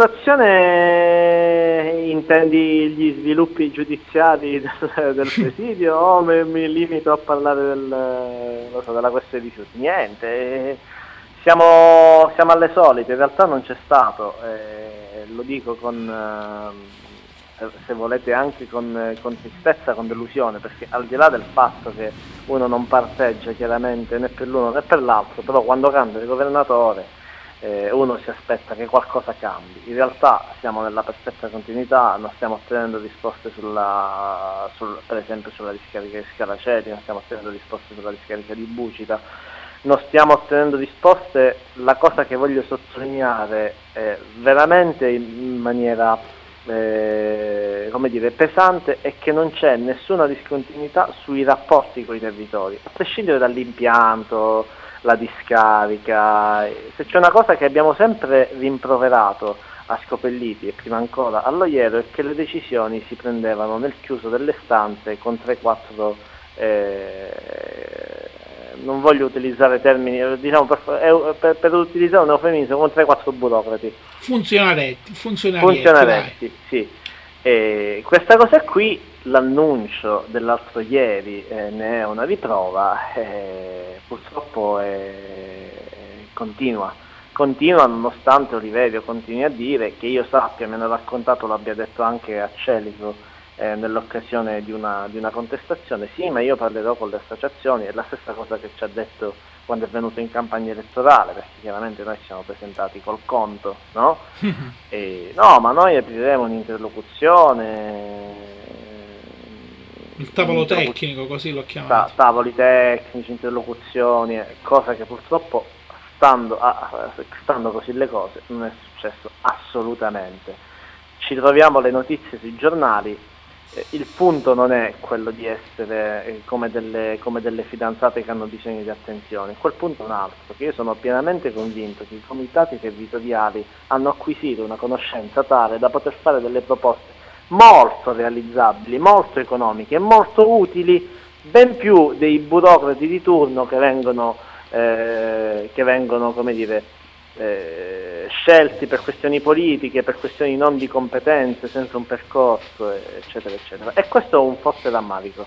situazione, intendi gli sviluppi giudiziari del, del presidio o mi, mi limito a parlare del, lo so, della questione di rifiuti? Niente, siamo, siamo alle solite, in realtà non c'è stato, eh, lo dico con, eh, se volete anche con, con tristezza, con delusione, perché al di là del fatto che uno non parteggia chiaramente né per l'uno né per l'altro, però quando cambia il governatore eh, uno si aspetta che qualcosa cambi. In realtà siamo nella perfetta continuità, non stiamo ottenendo risposte sulla, sul, per esempio sulla discarica di Scalaceti, non stiamo ottenendo risposte sulla discarica di Bucita, non stiamo ottenendo risposte. La cosa che voglio sottolineare è veramente in maniera eh, come dire, pesante è che non c'è nessuna discontinuità sui rapporti con i territori, a prescindere dall'impianto, la discarica. Se c'è una cosa che abbiamo sempre rimproverato a Scopelliti e prima ancora allo Iero è che le decisioni si prendevano nel chiuso delle stanze con tre quattro eh, non voglio utilizzare termini, diciamo per, per, per utilizzare un eufemismo, con tre quattro burocrati. Funzionaretti, funzionarietti, funzionaretti, sì. E questa cosa qui, l'annuncio dell'altro ieri eh, ne è una riprova, eh, purtroppo è, continua, continua nonostante Oliverio continui a dire, che io sappia, me ne ha raccontato, l'abbia detto anche a Celico eh, nell'occasione di una, di una contestazione, sì, ma io parlerò con le associazioni, è la stessa cosa che ci ha detto quando è venuto in campagna elettorale, perché chiaramente noi ci siamo presentati col conto, no? E, no, ma noi apriremo un'interlocuzione, il tavolo tecnico, così l'ho chiamato. Ta- tavoli tecnici, interlocuzioni, cosa che purtroppo, stando, a, stando così le cose, non è successo assolutamente. Ci troviamo le notizie sui giornali. Il punto non è quello di essere come delle, come delle fidanzate che hanno bisogno di attenzione, quel punto è un altro, perché io sono pienamente convinto che i comitati territoriali hanno acquisito una conoscenza tale da poter fare delle proposte molto realizzabili, molto economiche e molto utili, ben più dei burocrati di turno che vengono, eh, che vengono come dire, Eh, scelti per questioni politiche, per questioni non di competenze, senza un percorso, eccetera, eccetera. E questo è un forte rammarico.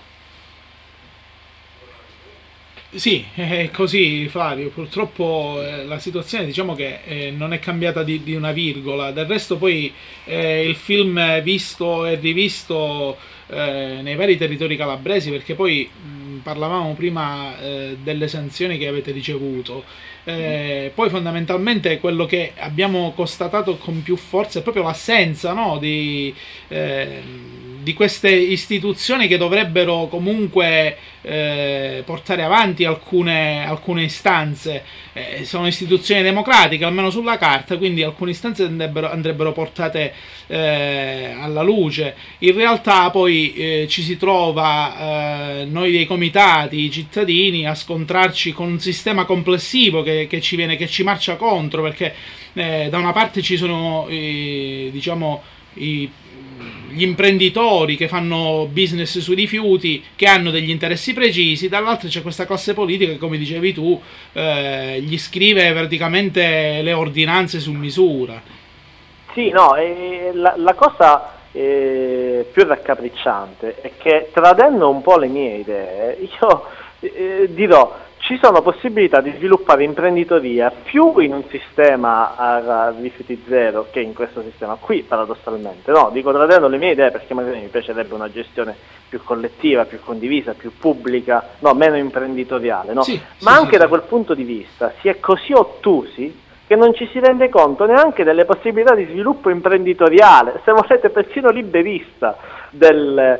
Sì, è così Flavio, purtroppo eh, la situazione diciamo che eh, non è cambiata di, di una virgola, del resto poi eh, il film è visto e rivisto eh, nei vari territori calabresi, perché poi mh, parlavamo prima eh, delle sanzioni che avete ricevuto, eh, poi fondamentalmente quello che abbiamo constatato con più forza è proprio l'assenza, no, di... Eh, di queste istituzioni che dovrebbero comunque eh, portare avanti alcune, alcune istanze. Eh, sono istituzioni democratiche, almeno sulla carta, quindi alcune istanze andrebbero, andrebbero portate eh, alla luce. In realtà poi eh, ci si trova, eh, noi dei comitati, i cittadini, a scontrarci con un sistema complessivo che, che ci viene, che ci marcia contro, perché eh, da una parte ci sono eh, diciamo i gli imprenditori che fanno business sui rifiuti, che hanno degli interessi precisi, dall'altro c'è questa classe politica che, come dicevi tu, eh, gli scrive praticamente le ordinanze su misura. Sì, no, e la, la cosa eh, più raccapricciante è che, tradendo un po' le mie idee, io eh, dirò: ci sono possibilità di sviluppare imprenditoria più in un sistema a rifiuti zero che in questo sistema qui, paradossalmente. No, dico tradendo le mie idee perché magari mi piacerebbe una gestione più collettiva, più condivisa, più pubblica, no, meno imprenditoriale, no? Sì, Ma sì, anche sì, da sì. quel punto di vista si è così ottusi che non ci si rende conto neanche delle possibilità di sviluppo imprenditoriale, se volete persino liberista, del,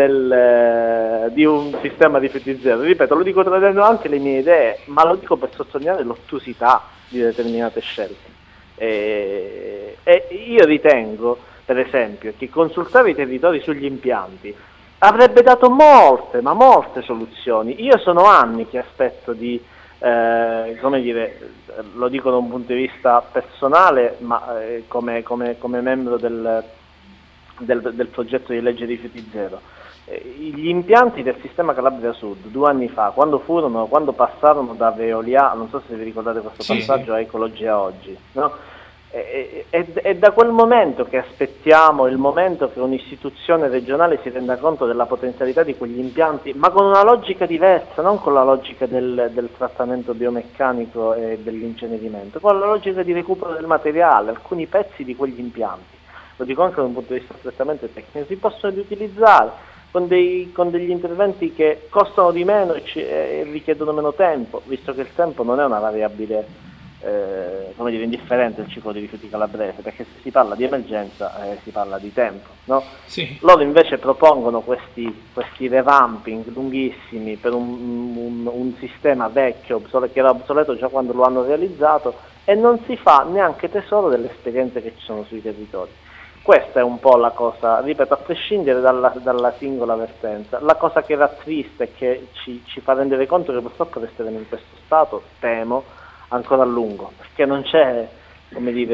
del, di un sistema di rifiuti zero. Ripeto, lo dico tradendo anche le mie idee, ma lo dico per sottolineare l'ottusità di determinate scelte. E, e io ritengo, per esempio, che consultare i territori sugli impianti avrebbe dato molte, ma molte soluzioni. Io sono anni che aspetto di Eh, come dire, lo dico da un punto di vista personale, ma eh, come, come, come membro del, del, del progetto di legge rifiuti zero. Eh, gli impianti del sistema Calabria Sud due anni fa, quando furono, quando passarono da Veolia, non so se vi ricordate questo Sì, passaggio, sì. a Ecologia Oggi, no? È, è, è da quel momento che aspettiamo il momento che un'istituzione regionale si renda conto della potenzialità di quegli impianti, ma con una logica diversa, non con la logica del, del trattamento biomeccanico e dell'incenerimento, con la logica di recupero del materiale. Alcuni pezzi di quegli impianti, lo dico anche da un punto di vista strettamente tecnico, si possono riutilizzare con, dei, con degli interventi che costano di meno e, ci, e richiedono meno tempo, visto che il tempo non è una variabile Eh, come dire, indifferente il ciclo dei rifiuti calabrese, perché se si parla di emergenza eh, si parla di tempo, no? Sì. Loro invece propongono questi, questi revamping lunghissimi per un, un, un sistema vecchio che era obsoleto già quando lo hanno realizzato, e non si fa neanche tesoro delle esperienze che ci sono sui territori. Questa è un po' la cosa, ripeto, a prescindere dalla, dalla singola vertenza. La cosa che rattrista e che ci, ci fa rendere conto che purtroppo resteremo in questo stato, temo, ancora a lungo, perché non c'è, come dire,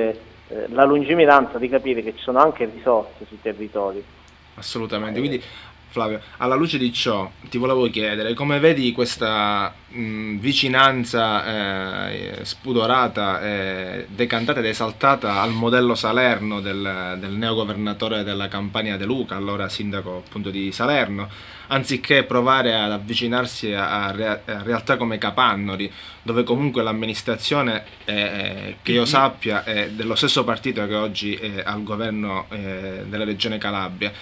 eh, la lungimiranza di capire che ci sono anche risorse sui territori. Assolutamente, quindi Flavio, alla luce di ciò ti volevo chiedere come vedi questa mh, vicinanza eh, spudorata, eh, decantata ed esaltata al modello Salerno del, del neogovernatore della Campania De Luca, allora sindaco appunto di Salerno, anziché provare ad avvicinarsi a, a, re, a realtà come Capannori, dove comunque l'amministrazione, è, che io sappia, è dello stesso partito che oggi è al governo eh, della regione Calabria.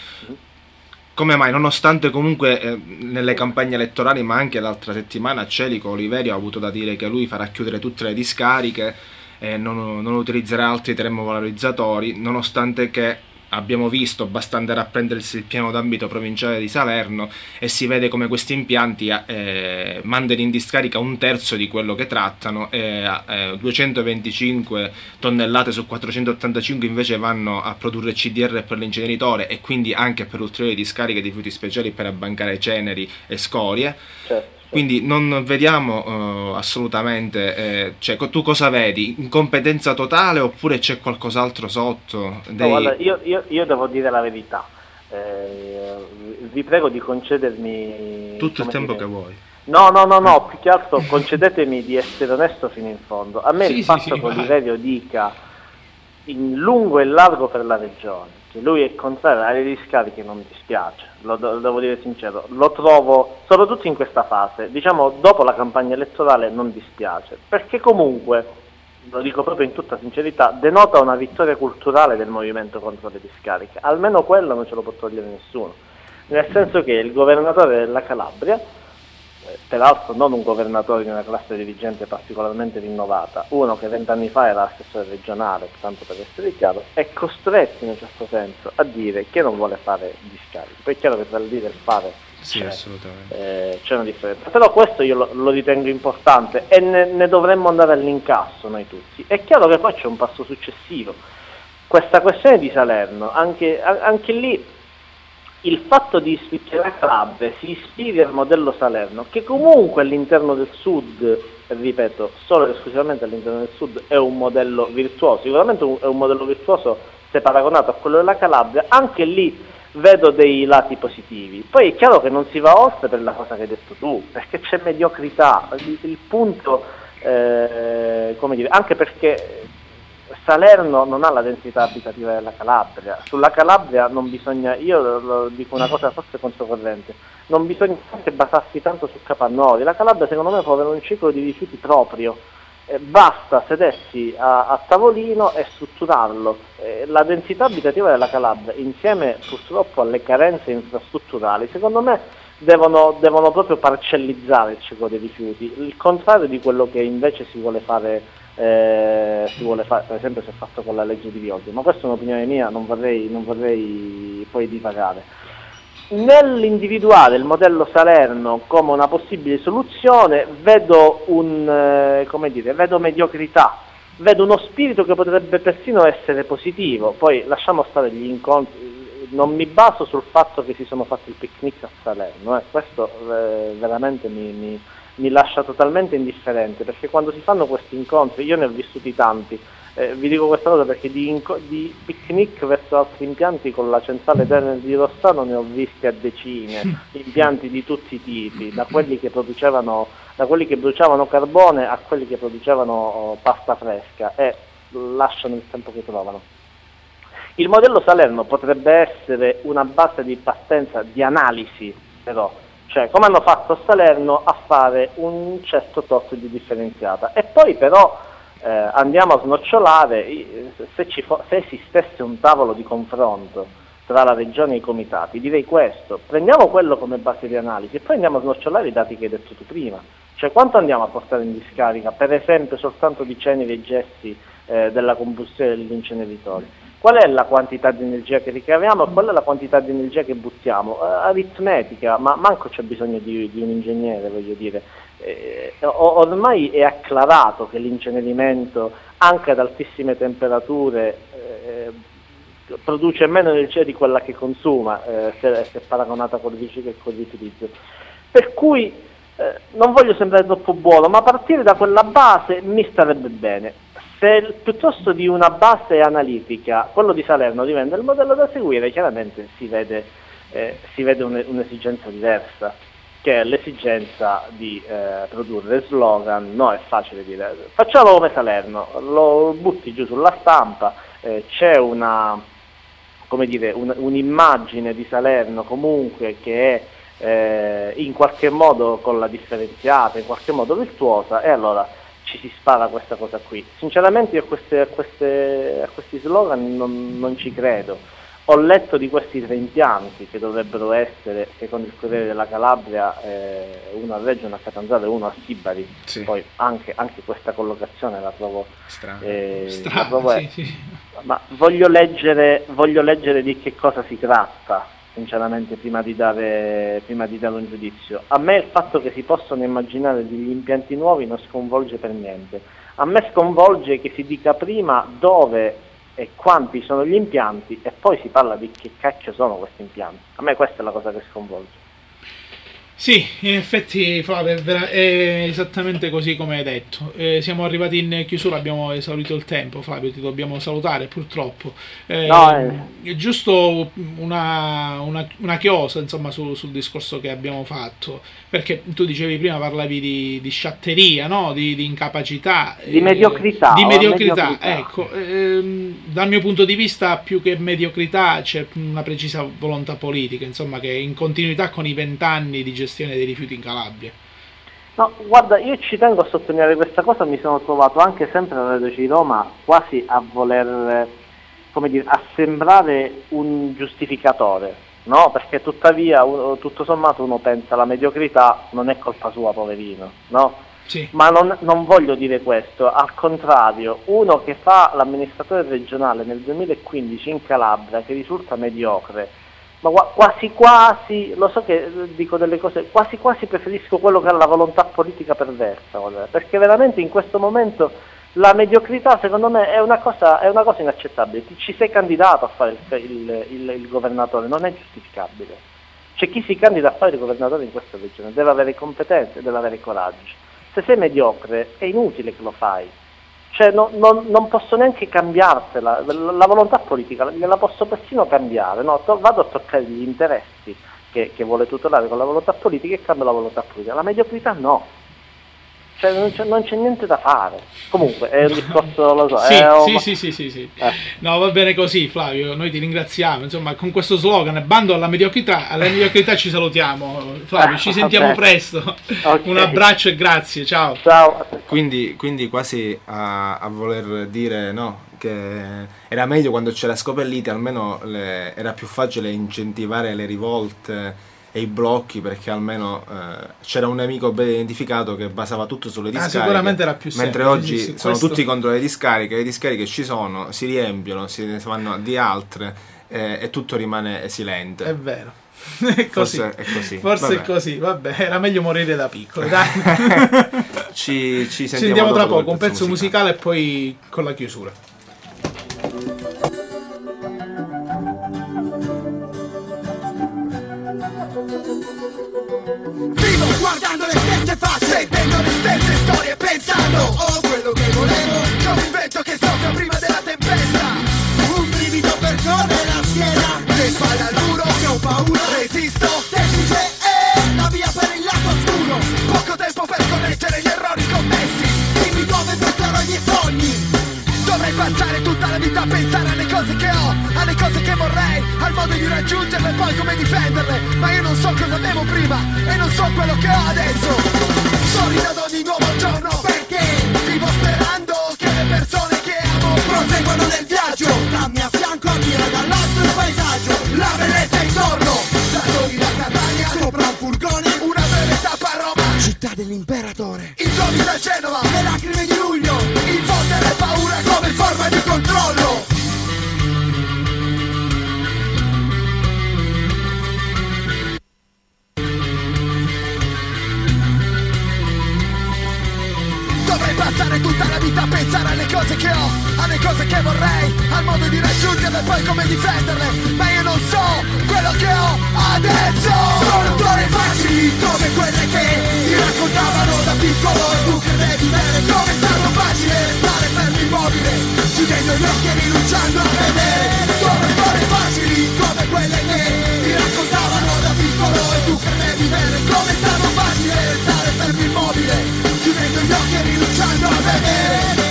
Come mai, nonostante comunque eh, nelle campagne elettorali, ma anche l'altra settimana, Celico Oliverio ha avuto da dire che lui farà chiudere tutte le discariche e non, non utilizzerà altri termovalorizzatori, nonostante che abbiamo visto, basta andare a prendersi il piano d'ambito provinciale di Salerno e si vede come questi impianti eh, mandano in discarica un terzo di quello che trattano e eh, duecentoventicinque tonnellate su quattrocentottantacinque invece vanno a produrre C D R per l'inceneritore e quindi anche per ulteriori discariche di rifiuti speciali per abbancare ceneri e scorie. Certo. Quindi non vediamo uh, assolutamente, eh, cioè tu cosa vedi? Incompetenza totale oppure c'è qualcos'altro sotto? Dei... No, guarda, io, io, io devo dire la verità, eh, vi prego di concedermi... Tutto il tempo dire... che vuoi. No, no, no, no, più che altro concedetemi di essere onesto fino in fondo. A me Sì, il sì, fatto sì, che vai. Oliverio dica in lungo e largo per la regione che lui è contrario alle discariche non dispiace, lo, lo devo dire sincero, lo trovo, soprattutto in questa fase, diciamo dopo la campagna elettorale non dispiace, perché comunque, lo dico proprio in tutta sincerità, denota una vittoria culturale del movimento contro le discariche, almeno quello non ce lo può togliere nessuno, nel senso che il governatore della Calabria, peraltro non un governatore di una classe dirigente particolarmente rinnovata, uno che vent'anni fa era assessore regionale, tanto per essere chiaro, è costretto in un certo senso a dire che non vuole fare discariche. Poi è chiaro che tra il dire e il fare Sì, c'è, assolutamente. eh, c'è una differenza, però questo io lo, lo ritengo importante e ne, ne dovremmo andare all'incasso noi tutti. È chiaro che poi c'è un passo successivo, questa questione di Salerno, anche, anche lì il fatto di switchare a Calabria si ispiri al modello Salerno, che comunque all'interno del sud, ripeto, solo ed esclusivamente all'interno del sud, è un modello virtuoso, sicuramente è un modello virtuoso se paragonato a quello della Calabria, anche lì vedo dei lati positivi. Poi è chiaro che non si va oltre per la cosa che hai detto tu, perché c'è mediocrità, il, il punto, eh, come dire, anche perché Salerno non ha la densità abitativa della Calabria, sulla Calabria non bisogna, io lo dico una cosa forse controcorrente, non bisogna anche basarsi tanto su Capannori, la Calabria secondo me può avere un ciclo di rifiuti proprio, eh, basta sedersi a, a tavolino e strutturarlo, eh, la densità abitativa della Calabria insieme purtroppo alle carenze infrastrutturali secondo me devono, devono proprio parcellizzare il ciclo dei rifiuti, il contrario di quello che invece si vuole fare. Eh, si vuole fare, per esempio si è fatto con la legge di Viotti, ma questa è un'opinione mia, non vorrei, non vorrei poi divagare. Nell'individuare il modello Salerno come una possibile soluzione vedo un, eh, come dire, vedo mediocrità, vedo uno spirito che potrebbe persino essere positivo, poi lasciamo stare gli incontri, non mi baso sul fatto che si sono fatti il picnic a Salerno, eh, questo eh, veramente mi, mi mi lascia totalmente indifferente, perché quando si fanno questi incontri, io ne ho vissuti tanti, eh, vi dico questa cosa perché di, inco- di picnic verso altri impianti con la centrale termica di Rossano ne ho visti a decine, impianti di tutti i tipi, da quelli che producevano, da quelli che bruciavano carbone a quelli che producevano oh, pasta fresca e lasciano il tempo che trovano. Il modello Salerno potrebbe essere una base di partenza di analisi, però, cioè come hanno fatto a Salerno a fare un cesto tot di differenziata e poi però eh, andiamo a snocciolare se, ci fo- se esistesse un tavolo di confronto tra la regione e i comitati, direi questo, prendiamo quello come base di analisi e poi andiamo a snocciolare i dati che hai detto tu prima, cioè quanto andiamo a portare in discarica per esempio soltanto di ceneri e gessi eh, della combustione degli inceneritori. Qual è la quantità di energia che ricaviamo e qual è la quantità di energia che buttiamo? Eh, aritmetica, ma manco c'è bisogno di, di un ingegnere, voglio dire. Eh, ormai è acclarato che l'incenerimento, anche ad altissime temperature, eh, produce meno energia di quella che consuma, eh, se, se paragonata col riciclo e col riutilizzo. Per cui eh, non voglio sembrare troppo buono, ma a partire da quella base mi starebbe bene. se piuttosto di una base analitica quello di Salerno diventa il modello da seguire, chiaramente si vede, eh, si vede un, un'esigenza diversa, che è l'esigenza di eh, produrre slogan. No, è facile dire facciamo come Salerno, lo butti giù sulla stampa, eh, c'è una, come dire, un, un'immagine di Salerno comunque che è eh, in qualche modo con la differenziata, in qualche modo virtuosa, e allora ci si spara questa cosa qui. Sinceramente io a, queste, a, queste, a questi slogan non, non ci credo. Ho letto di questi tre impianti che dovrebbero essere, secondo il Corriere della Calabria, eh, uno a Reggio, uno a Catanzaro e uno a Sibari. Sì. Poi anche, anche questa collocazione la trovo strana. Eh, Strana, la trovo sì, sì. Ma voglio leggere, voglio leggere di che cosa si tratta, sinceramente, prima di dare, prima di dare un giudizio. A me il fatto che si possano immaginare degli impianti nuovi non sconvolge per niente. A me sconvolge che si dica prima dove e quanti sono gli impianti e poi si parla di che cacchio sono questi impianti. A me questa è la cosa che sconvolge. Sì, in effetti Flavio, è, vera- è esattamente così come hai detto. Eh, siamo arrivati in chiusura, abbiamo esaurito il tempo. Flavio, ti dobbiamo salutare purtroppo. Eh, no, eh. È giusto una, una, una chiosa, insomma, su, sul discorso che abbiamo fatto, perché tu dicevi prima, parlavi di, di sciatteria, no? di, di incapacità, di eh, mediocrità. Di mediocrità, mediocrità. ecco. Ehm, dal mio punto di vista, più che mediocrità, c'è una precisa volontà politica, insomma, che è in continuità con i vent'anni di gestione dei rifiuti in Calabria. No, guarda, io ci tengo a sottolineare questa cosa. Mi sono trovato anche sempre a Radio di Roma quasi a voler, come dire, a sembrare un giustificatore, no? Perché tuttavia, tutto sommato, uno pensa la mediocrità non è colpa sua, poverino, no? Sì. Ma non, non voglio dire questo, al contrario, uno che fa l'amministratore regionale nel duemilaquindici in Calabria, che risulta mediocre, ma quasi quasi, lo so che dico delle cose, quasi quasi preferisco quello che ha la volontà politica perversa, perché veramente in questo momento la mediocrità secondo me è una cosa, è una cosa inaccettabile. Ti ci sei candidato a fare il, il, il, il governatore, non è giustificabile. C'è chi si candida a fare il governatore in questa regione, deve avere competenze, deve avere coraggio. Se sei mediocre è inutile che lo fai. Cioè non, non, non posso neanche cambiartela, la, la volontà politica la posso persino cambiare, no? To, vado a toccare gli interessi che, che vuole tutelare con la volontà politica e cambio la volontà politica. La mediocrità no, cioè non c'è, non c'è niente da fare. Comunque è un discorso, lo so. Sì, è sì, un... sì, sì, sì, sì. Eh. No, va bene così, Flavio, noi ti ringraziamo, insomma, con questo slogan, bando alla mediocrità, alla mediocrità ci salutiamo, Flavio, ci sentiamo Vabbè. presto. Okay. Un abbraccio e grazie, ciao. Ciao. Quindi, quindi quasi a, a voler dire, no, che era meglio quando c'era Scopelliti, almeno le, era più facile incentivare le rivolte e i blocchi, perché almeno eh, c'era un nemico ben identificato che basava tutto sulle discariche. Ah, sicuramente era più mentre semplice, oggi sì, sì, sono questo... tutti contro le discariche, le discariche ci sono, si riempiono, si ne fanno di altre eh, e tutto rimane silente. È vero. È così. Forse è così. Forse Vabbè. è così, vabbè, era meglio morire da piccolo, dai. ci, ci Ci sentiamo, sentiamo tra dopo poco, col un pezzo musicale e poi con la chiusura. Vivo guardando le stesse facce, sentendo le stesse storie, pensando oh quello che volevo, come un vento che soffia prima della tempesta. Un brivido percorre la schiena, le spalle al muro, se ho paura resisto, semplice è la via per il lato oscuro. Poco tempo per correggere gli errori commessi, dimmi dove metterò i miei sogni. Dovrei passare tutta la vita a pensare alle cose che ho, alle cose che vorrei, al modo di raggiungerle e poi come difenderle. Ma io non so cosa avevo prima e non so quello che ho adesso. Sorrido ad ogni nuovo giorno perché vivo sperando che le persone che amo proseguano nel viaggio. Stammi a fianco, ammira dall'alto il paesaggio, la bellezza intorno, da Torino a Catania, sopra un furgone, una breve tappa a Roma, città dell'imperatore, il Covid a Genova, le lacrime di luglio, infondere paura come forma di controllo. Dovrei passare tutta la vita a pensare alle cose che ho, alle cose che vorrei, al modo di raggiungerle e poi come difenderle. Ma io non so quello che ho adesso. Sono storie facili come quelle che ti raccontavano da piccolo, e tu credevi bene come è stato facile stare fermi immobili rinunciando a vedere. Sono storie facili come quelle che ti raccontavano da piccolo e tu credevi bene. Come è stato facile restare fermo immobile, chiudendo gli occhi e rinunciando a vedere.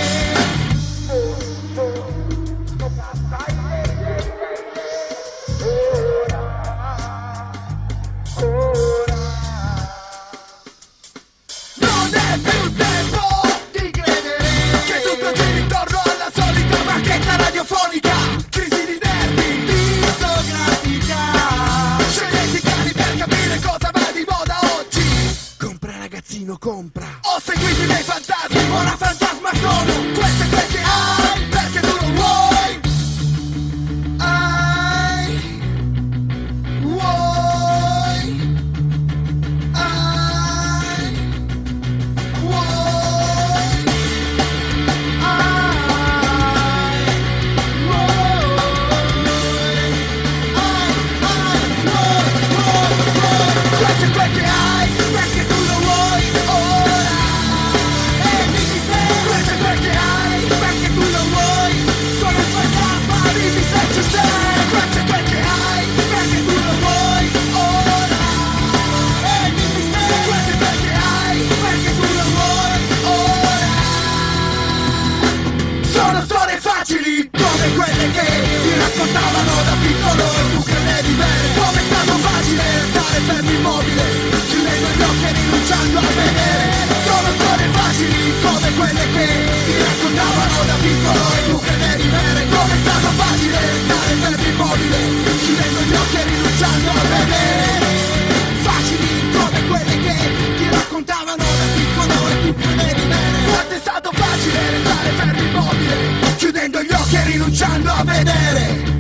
Non è più tempo di credere che tutto giri intorno alla solita macchetta radiofonica. Crisi di nervi, discografica. Scegliete i cani per capire cosa va di moda oggi. Compra ragazzino, compra. O seguiti dei fantasmi, ora fantasma sono. Questo è quel che hai, perché tu lo vuoi. Hai, vuoi, hai, vuoi, hai, questo è quel che hai, perché tu lo vuoi ora. E dimmi se questo è quel che hai, perché tu lo vuoi. Sono il fantasma, dimmi se ci sei. Questo è quel che hai, perché tu lo vuoi ora. E dimmi se questo è quel che hai, perché tu lo vuoi ora. Sono storie facili come quelle che ti raccontavano da piccolo e tu credevi bene. Come è stato facile restare fermo immobile, chiudendo gli occhi e rinunciando a vedere. Sono storie facili come quelle che ti raccontavano da piccolo e tu credevi bene. Come è stato facile restare fermo immobile, chiudendo gli occhi e rinunciando a vedere. Facili come quelle che ti raccontavano da piccolo e tu credevi bene. Quanto è stato facile restare fermo immobile, chiudendo gli occhi e rinunciando a vedere.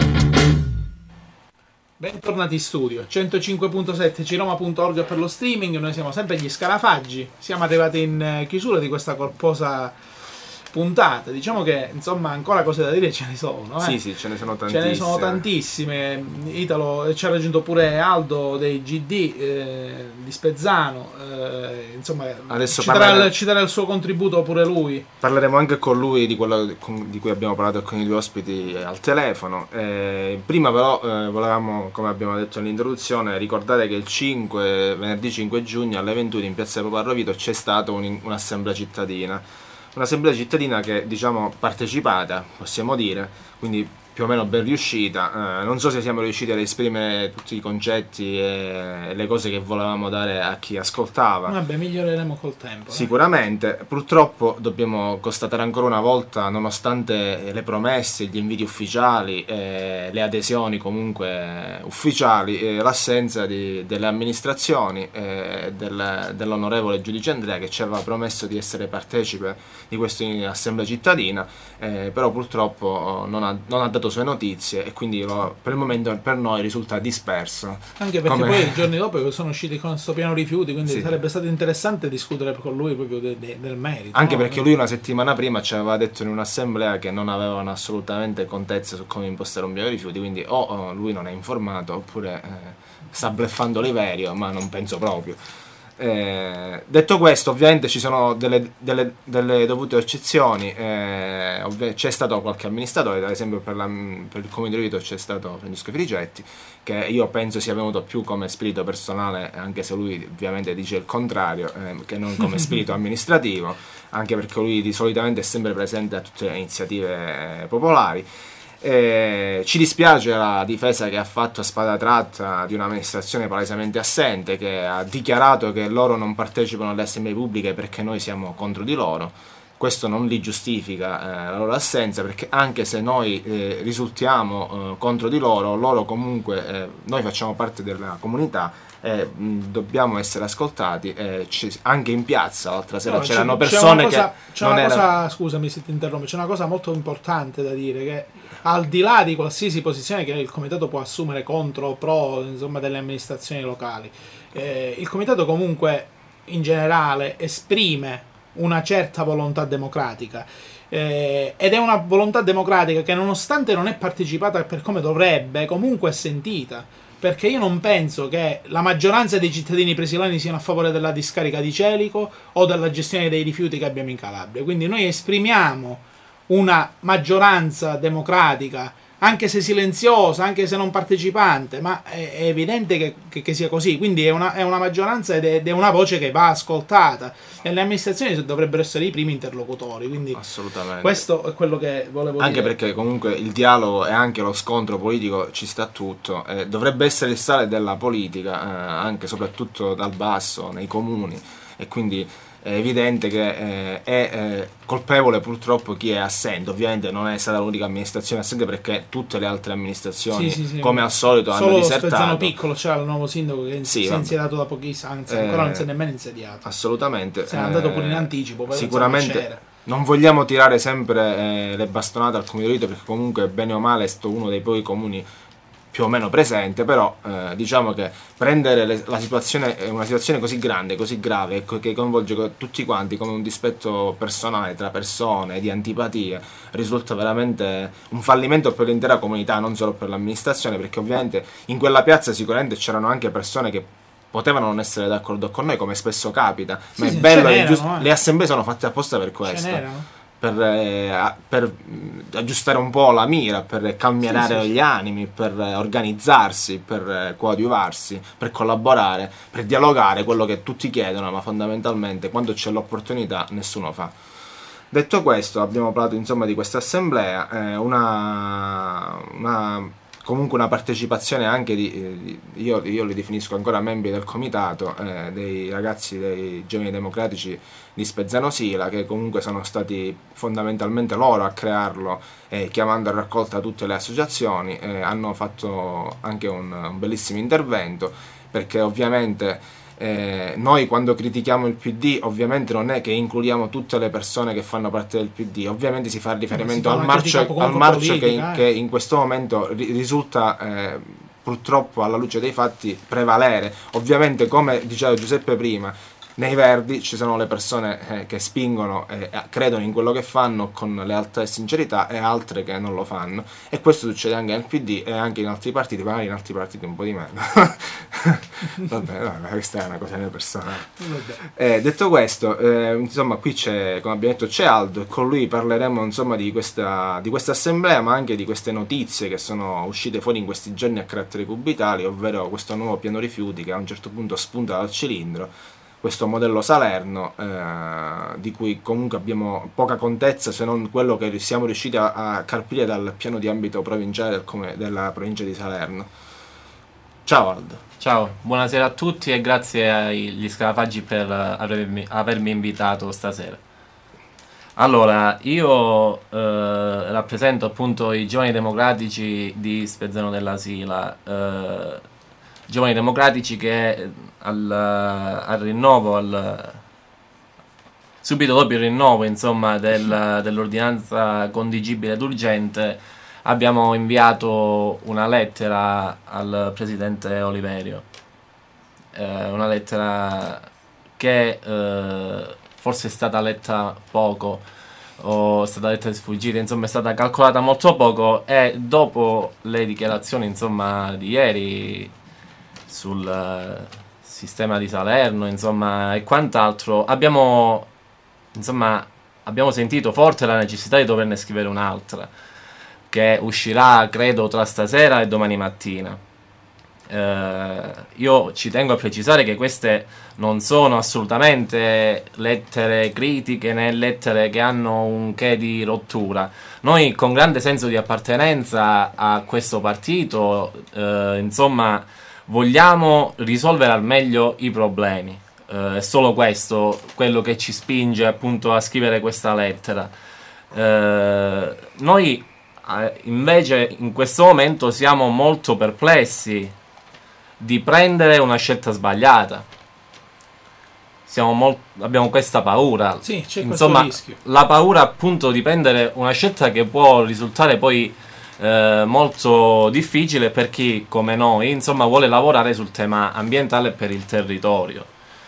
Bentornati in studio, centocinque punto sette ciroma punto org per lo streaming. Noi siamo sempre gli Scarafaggi. Siamo arrivati in chiusura di questa corposa puntata. Diciamo che insomma ancora cose da dire ce ne sono, eh? Sì, sì, ce ne sono tantissime. Ce ne sono tantissime. Italo, ci ha raggiunto pure Aldo dei G D eh, di Spezzano. Eh, insomma, Adesso ci, darà parleremo- il, ci darà il suo contributo pure lui. Parleremo anche con lui di quello con- di cui abbiamo parlato con i due ospiti al telefono. Eh, prima però eh, volevamo, come abbiamo detto nell'introduzione, ricordare che il cinque, venerdì cinque giugno alle ventuno in piazza Papa Rovito c'è stata un- un'assemblea cittadina. Un'assemblea cittadina che, diciamo, partecipata, possiamo dire, quindi più o meno ben riuscita. Eh, non so se siamo riusciti ad esprimere tutti i concetti e le cose che volevamo dare a chi ascoltava. Vabbè, miglioreremo col tempo. eh. Sicuramente, purtroppo dobbiamo constatare ancora una volta, nonostante le promesse, gli inviti ufficiali, eh, le adesioni comunque ufficiali, eh, l'assenza di- delle amministrazioni, eh, del- dell'onorevole giudice Andrea, che ci aveva promesso di essere partecipe di questa assemblea cittadina, eh, però purtroppo oh, non ha, non ha dato sue notizie e quindi lo- per il momento per noi risulta disperso. Anche perché Come- poi i giorni dopo sono usciti con questo piano rifiuti, quindi Sì. sarebbe stato interessante discutere con lui proprio de- de- del merito. Anche no? perché lui una settimana prima ci aveva detto in un'assemblea che non avevano assolutamente contezza su come impostare un piano rifiuti, quindi o oh, lui non è informato oppure eh, sta bleffando Oliverio, ma non penso proprio. Eh, detto questo, ovviamente ci sono delle, delle, delle dovute eccezioni. Eh, ovvi- c'è stato qualche amministratore, ad esempio per, la, per il Comune di Rovito c'è stato Francesco Frigetti, che io penso sia venuto più come spirito personale, anche se lui ovviamente dice il contrario, eh, che non come spirito amministrativo, anche perché lui di solitamente è sempre presente a tutte le iniziative eh, popolari. Eh, ci dispiace la difesa che ha fatto a spada tratta di un'amministrazione palesemente assente, che ha dichiarato che loro non partecipano alle assemblee pubbliche perché noi siamo contro di loro. Questo non li giustifica eh, la loro assenza, perché anche se noi eh, risultiamo eh, contro di loro, loro comunque eh, noi facciamo parte della comunità e mh, dobbiamo essere ascoltati. Eh, ci- anche in piazza l'altra sera No, c'erano c'è- c'è persone una cosa- che c'è non una erano... cosa, scusami se ti interrompo, c'è una cosa molto importante da dire, che al di là di qualsiasi posizione che il comitato può assumere contro o pro, insomma, delle amministrazioni locali, eh, il comitato comunque in generale esprime una certa volontà democratica, eh, ed è una volontà democratica che, nonostante non è partecipata per come dovrebbe, comunque è sentita. Perché io non penso che la maggioranza dei cittadini presilani siano a favore della discarica di Celico o della gestione dei rifiuti che abbiamo in Calabria. Quindi noi esprimiamo una maggioranza democratica, anche se silenziosa, anche se non partecipante, ma è, è evidente che, che, che sia così. Quindi è una, è una maggioranza ed è, ed è una voce che va ascoltata, e le amministrazioni dovrebbero essere i primi interlocutori. Quindi assolutamente, questo è quello che volevo anche dire. Anche perché comunque il dialogo e anche lo scontro politico ci sta tutto, eh, dovrebbe essere il sale della politica, eh, anche soprattutto dal basso, nei comuni, e quindi è evidente che eh, è eh, colpevole purtroppo chi è assente. Ovviamente non è stata l'unica amministrazione assente, perché tutte le altre amministrazioni, sì, sì, sì, come al solito, hanno disertato. Solo Spezzano Piccolo c'era il nuovo sindaco che sì, si è insediato da pochissimo, anzi eh, ancora non si è nemmeno insediato. Assolutamente. Si è andato pure in anticipo. Poi sicuramente non vogliamo tirare sempre eh, le bastonate al comune di Rito, perché comunque bene o male è uno dei pochi comuni più o meno presente, però eh, diciamo che prendere le, la situazione, una situazione così grande, così grave, che coinvolge tutti quanti come un dispetto personale tra persone, di antipatie, risulta veramente un fallimento per l'intera comunità, non solo per l'amministrazione, perché ovviamente in quella piazza sicuramente c'erano anche persone che potevano non essere d'accordo con noi, come spesso capita, sì, ma è sì, bello che giust- eh. le assemblee sono fatte apposta per questo. Per, eh, per aggiustare un po' la mira, per camminare sì, sì, gli animi, per organizzarsi, per coadiuvarsi, per collaborare, per dialogare, quello che tutti chiedono, ma fondamentalmente quando c'è l'opportunità nessuno fa. Detto questo, abbiamo parlato insomma di questa assemblea, eh, una, una comunque una partecipazione anche di, di io, io li definisco ancora membri del comitato, eh, dei ragazzi dei Giovani Democratici di Spezzano Sila, che comunque sono stati fondamentalmente loro a crearlo, eh, chiamando a raccolta tutte le associazioni, eh, hanno fatto anche un, un bellissimo intervento, perché ovviamente Eh, noi quando critichiamo il P D ovviamente non è che includiamo tutte le persone che fanno parte del P D, ovviamente si fa riferimento al marcio, al marcio che, in, che in questo momento ri- risulta eh, purtroppo alla luce dei fatti prevalere. Ovviamente, come diceva Giuseppe prima, nei Verdi ci sono le persone eh, che spingono e eh, credono in quello che fanno con lealtà e sincerità, e altre che non lo fanno, e questo succede anche nel P D e anche in altri partiti, magari in altri partiti un po' di meno. Vabbè, no, questa è una cosa mia personale. Eh, detto questo, eh, insomma, qui c'è, come abbiamo detto, c'è Aldo, e con lui parleremo insomma di questa, di questa assemblea, ma anche di queste notizie che sono uscite fuori in questi giorni a carattere cubitali, ovvero questo nuovo piano rifiuti che a un certo punto spunta dal cilindro, questo modello Salerno, eh, di cui comunque abbiamo poca contezza, se non quello che siamo riusciti a, a carpire dal piano di ambito provinciale del come, della provincia di Salerno. Ciao Aldo. Ciao, buonasera a tutti e grazie agli Scalafaggi per avermi, avermi invitato stasera. Allora, io eh, rappresento appunto i Giovani Democratici di Spezzano della Sila, eh, Giovani Democratici che al, al rinnovo, al, subito dopo il rinnovo insomma del, dell'ordinanza condigibile ed urgente, abbiamo inviato una lettera al presidente Oliverio, eh, una lettera che eh, forse è stata letta poco o è stata letta di sfuggita, insomma è stata calcolata molto poco, e dopo le dichiarazioni insomma di ieri sul uh, sistema di Salerno insomma e quant'altro, abbiamo insomma abbiamo sentito forte la necessità di doverne scrivere un'altra che uscirà credo tra stasera e domani mattina. Eh, io ci tengo a precisare che queste non sono assolutamente lettere critiche né lettere che hanno un che di rottura. Noi con grande senso di appartenenza a questo partito eh, insomma vogliamo risolvere al meglio i problemi. Eh, è solo questo quello che ci spinge appunto a scrivere questa lettera. Eh, noi invece in questo momento siamo molto perplessi di prendere una scelta sbagliata. Siamo molt- abbiamo questa paura. Sì, c'è insomma, questo rischio. La paura appunto di prendere una scelta che può risultare poi eh, molto difficile per chi come noi insomma vuole lavorare sul tema ambientale per il territorio.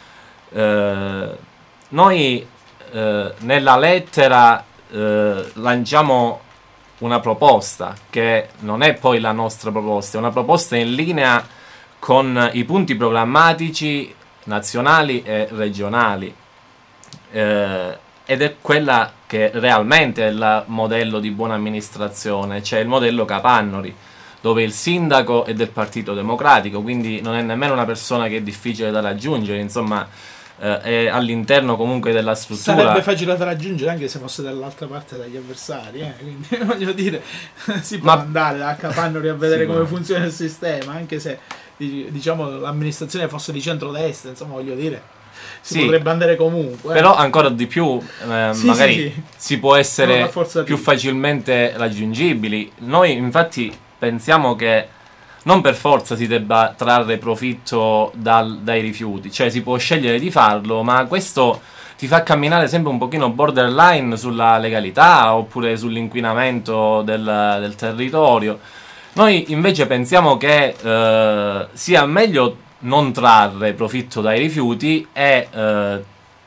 Eh, noi eh, nella lettera eh, lanciamo una proposta che non è poi la nostra proposta, è una proposta in linea con i punti programmatici nazionali e regionali, eh, ed è quella che realmente è il modello di buona amministrazione, cioè il modello Capannori, dove il sindaco è del Partito Democratico, quindi non è nemmeno una persona che è difficile da raggiungere, insomma eh, è all'interno comunque della struttura. Sarebbe facile da raggiungere anche se fosse dall'altra parte dagli avversari, eh? Quindi voglio dire, si può Ma... andare da Capannori a vedere sì, come ma... funziona il sistema, anche se diciamo l'amministrazione fosse di centrodestra, insomma voglio dire, si sì, potrebbe andare comunque. Eh? Però ancora di più, eh, sì, magari sì, sì. si può essere più lì. facilmente raggiungibili. Noi infatti pensiamo che non per forza si debba trarre profitto dal, dai rifiuti, cioè si può scegliere di farlo, ma questo ti fa camminare sempre un pochino borderline sulla legalità oppure sull'inquinamento del, del territorio. Noi invece pensiamo che eh, sia meglio non trarre profitto dai rifiuti e eh,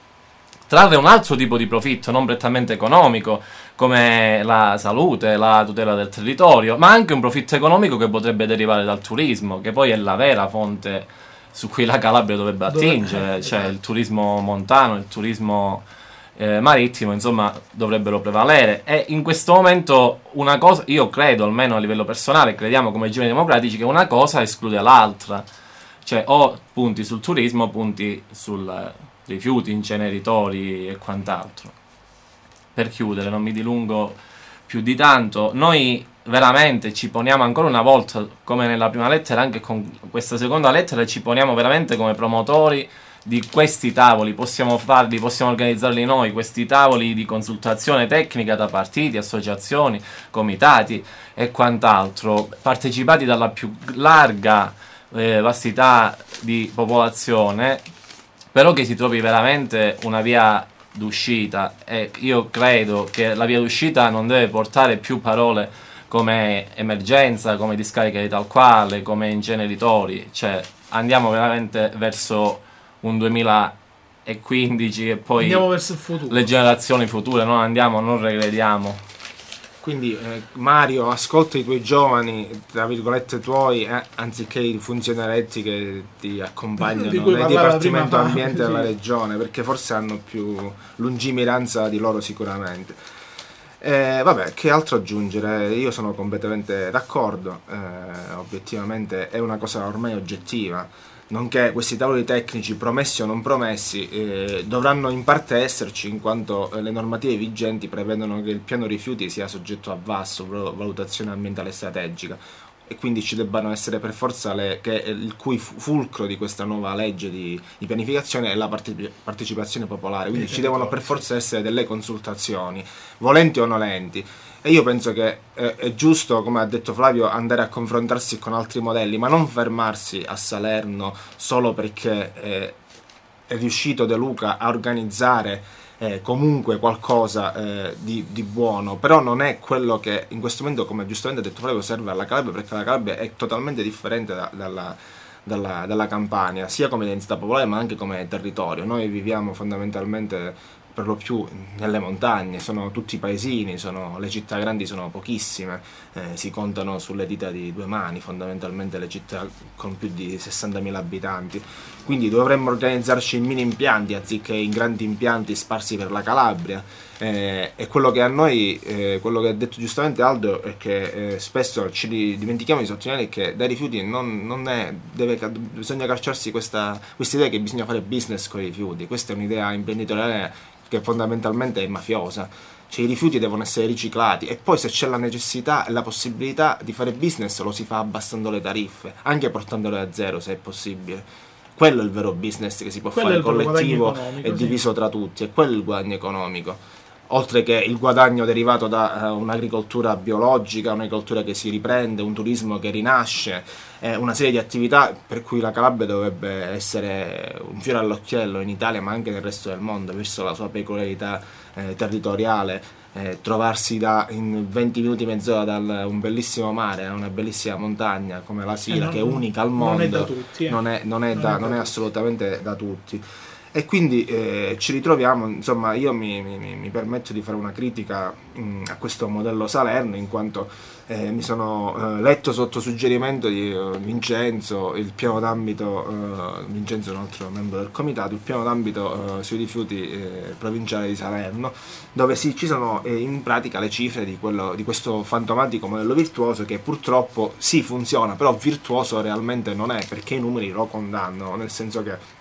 trarre un altro tipo di profitto, non prettamente economico, come la salute, la tutela del territorio, ma anche un profitto economico che potrebbe derivare dal turismo, che poi è la vera fonte su cui la Calabria dovrebbe attingere, cioè il turismo montano, il turismo eh, marittimo, insomma, dovrebbero prevalere. E in questo momento una cosa, io credo, almeno a livello personale, crediamo come Giovani Democratici, che una cosa esclude l'altra, cioè o punti sul turismo, punti sul rifiuti, inceneritori e quant'altro. Per chiudere, non mi dilungo più di tanto, noi veramente ci poniamo ancora una volta, come nella prima lettera, anche con questa seconda lettera, ci poniamo veramente come promotori di questi tavoli. Possiamo farli, possiamo organizzarli noi, questi tavoli di consultazione tecnica da partiti, associazioni, comitati e quant'altro, partecipati dalla più larga eh, vastità di popolazione, però che si trovi veramente una via d'uscita. E io credo che la via d'uscita non deve portare più parole come emergenza, come discarica di tal quale, come inceneritori, cioè andiamo veramente verso un duemilaquindici e poi andiamo verso il futuro, le generazioni future, non andiamo, non regrediamo. Quindi eh, Mario, ascolta i tuoi giovani, tra virgolette tuoi, eh, anziché i funzionaretti che ti accompagnano Di cui nel parlava Dipartimento prima Ambiente Fabio, della sì. Regione, perché forse hanno più lungimiranza di loro sicuramente. Eh, vabbè, che altro aggiungere? Io sono completamente d'accordo, eh, obiettivamente è una cosa ormai oggettiva, nonché questi tavoli tecnici, promessi o non promessi, eh, dovranno in parte esserci, in quanto eh, le normative vigenti prevedono che il piano rifiuti sia soggetto a V A S, valutazione ambientale strategica, e quindi ci debbano essere per forza le, che il cui fulcro di questa nuova legge di, di pianificazione è la parte, partecipazione popolare, quindi ci devono per forza essere delle consultazioni, volenti o nolenti. E io penso che eh, è giusto, come ha detto Flavio, andare a confrontarsi con altri modelli, ma non fermarsi a Salerno solo perché eh, è riuscito De Luca a organizzare eh, comunque qualcosa eh, di, di buono, però non è quello che in questo momento, come giustamente ha detto Flavio, serve alla Calabria, perché la Calabria è totalmente differente da, dalla, dalla, dalla Campania, sia come densità popolare ma anche come territorio. Noi viviamo fondamentalmente per lo più nelle montagne, sono tutti paesini, sono, le città grandi sono pochissime, eh, si contano sulle dita di due mani fondamentalmente le città con più di sessantamila abitanti, quindi dovremmo organizzarci in mini impianti anziché in grandi impianti sparsi per la Calabria, eh, e quello che a noi, eh, quello che ha detto giustamente Aldo è che eh, spesso ci dimentichiamo di sottolineare che dai rifiuti non, non è, deve, bisogna cacciarsi questa idea che bisogna fare business con i rifiuti. Questa è un'idea imprenditoriale che fondamentalmente è mafiosa, cioè i rifiuti devono essere riciclati e poi se c'è la necessità e la possibilità di fare business lo si fa abbassando le tariffe, anche portandole a zero se è possibile. Quello è il vero business che si può Quello fare è il vero collettivo guadagno economico, e sì. diviso tra tutti, e quello è il guadagno economico, oltre che il guadagno derivato da uh, un'agricoltura biologica, un'agricoltura che si riprende, un turismo che rinasce, eh, una serie di attività per cui la Calabria dovrebbe essere un fiore all'occhiello in Italia ma anche nel resto del mondo, visto la sua peculiarità eh, territoriale, eh, trovarsi da, in venti minuti, mezz'ora da un bellissimo mare a una bellissima montagna come la Sila, Eh, non- che è unica al non mondo, è da tutti, eh. non è, non è Non da- è da non è tutti. assolutamente da tutti. E quindi eh, ci ritroviamo, insomma, io mi, mi, mi permetto di fare una critica mh, a questo modello Salerno, in quanto eh, mi sono eh, letto sotto suggerimento di eh, Vincenzo il piano d'ambito, eh, Vincenzo è un altro membro del comitato, il piano d'ambito eh, sui rifiuti eh, provinciale di Salerno, dove sì, ci sono eh, in pratica le cifre di, quello, di questo fantomatico modello virtuoso che purtroppo sì funziona, però virtuoso realmente non è, perché i numeri lo condannano, nel senso che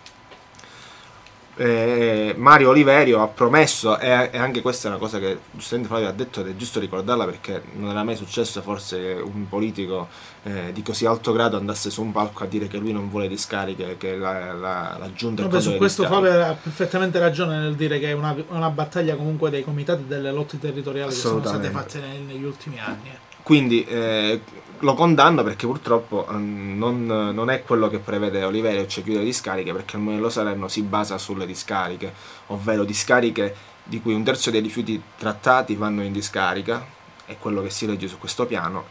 Eh, Mario Oliverio ha promesso, e, e anche questa è una cosa che giustamente Flavio ha detto ed è giusto ricordarla, perché non era mai successo forse un politico eh, di così alto grado andasse su un palco a dire che lui non vuole discariche, che la, la, la giunta Vabbè, su questo Fabio ha perfettamente ragione nel dire che è una, una battaglia comunque dei comitati delle lotte territoriali che sono state fatte negli, negli ultimi anni. Quindi eh, lo condanno perché purtroppo eh, non, non è quello che prevede Oliverio, cioè chiudere discariche, perché il modello Salerno si basa sulle discariche, ovvero discariche di cui un terzo dei rifiuti trattati vanno in discarica, è quello che si legge su questo piano,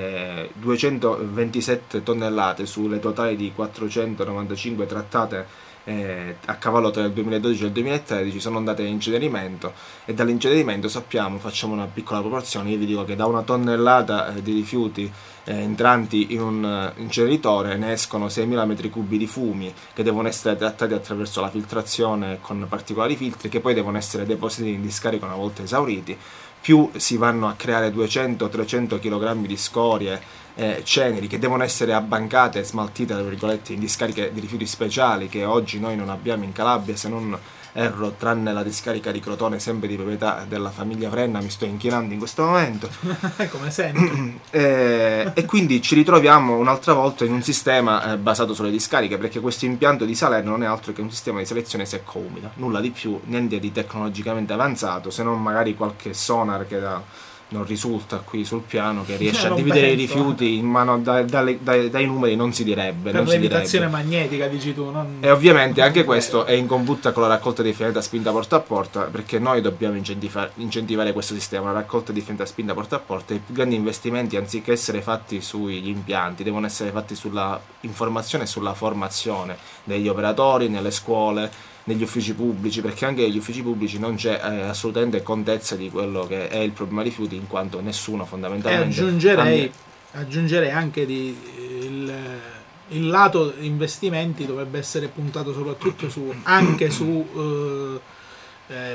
e duecentoventisette tonnellate sulle totali di quattrocentonovantacinque trattate Eh, a cavallo tra il duemiladodici e il duemilatredici sono andate in incenerimento, e dall'incenerimento sappiamo, facciamo una piccola proporzione, io vi dico che da una tonnellata eh, di rifiuti eh, entranti in un uh, inceneritore ne escono seimila metri cubi di fumi che devono essere trattati attraverso la filtrazione con particolari filtri, che poi devono essere depositati in discarica una volta esauriti, più si vanno a creare duecento trecento chilogrammi di scorie Eh, ceneri che devono essere abbancate e smaltite tra virgolette in discariche di rifiuti speciali che oggi noi non abbiamo in Calabria, se non erro, tranne la discarica di Crotone, sempre di proprietà della famiglia Frenna. Mi sto inchinando in questo momento come sempre. eh, e quindi ci ritroviamo un'altra volta in un sistema eh, basato sulle discariche, perché questo impianto di Salerno non è altro che un sistema di selezione secco-umida, nulla di più, niente di tecnologicamente avanzato, se non magari qualche sonar che da non risulta qui sul piano, che riesce non a dividere penso. i rifiuti in mano da, da, da, dai numeri non si direbbe. Per non si l'imitazione direbbe. magnetica, dici tu. Non... E ovviamente anche questo è in combutta con la raccolta differenziata spinta porta a porta, perché noi dobbiamo incentiva- incentivare questo sistema, la raccolta differenziata spinta porta a porta. I più grandi investimenti, anziché essere fatti sugli impianti, devono essere fatti sulla informazione e sulla formazione degli operatori, nelle scuole, negli uffici pubblici, perché anche negli uffici pubblici non c'è eh, assolutamente contezza di quello che è il problema rifiuti, in quanto nessuno fondamentalmente... E aggiungerei, aggiungerei anche di, il, il lato investimenti dovrebbe essere puntato soprattutto su, anche su eh, ehm,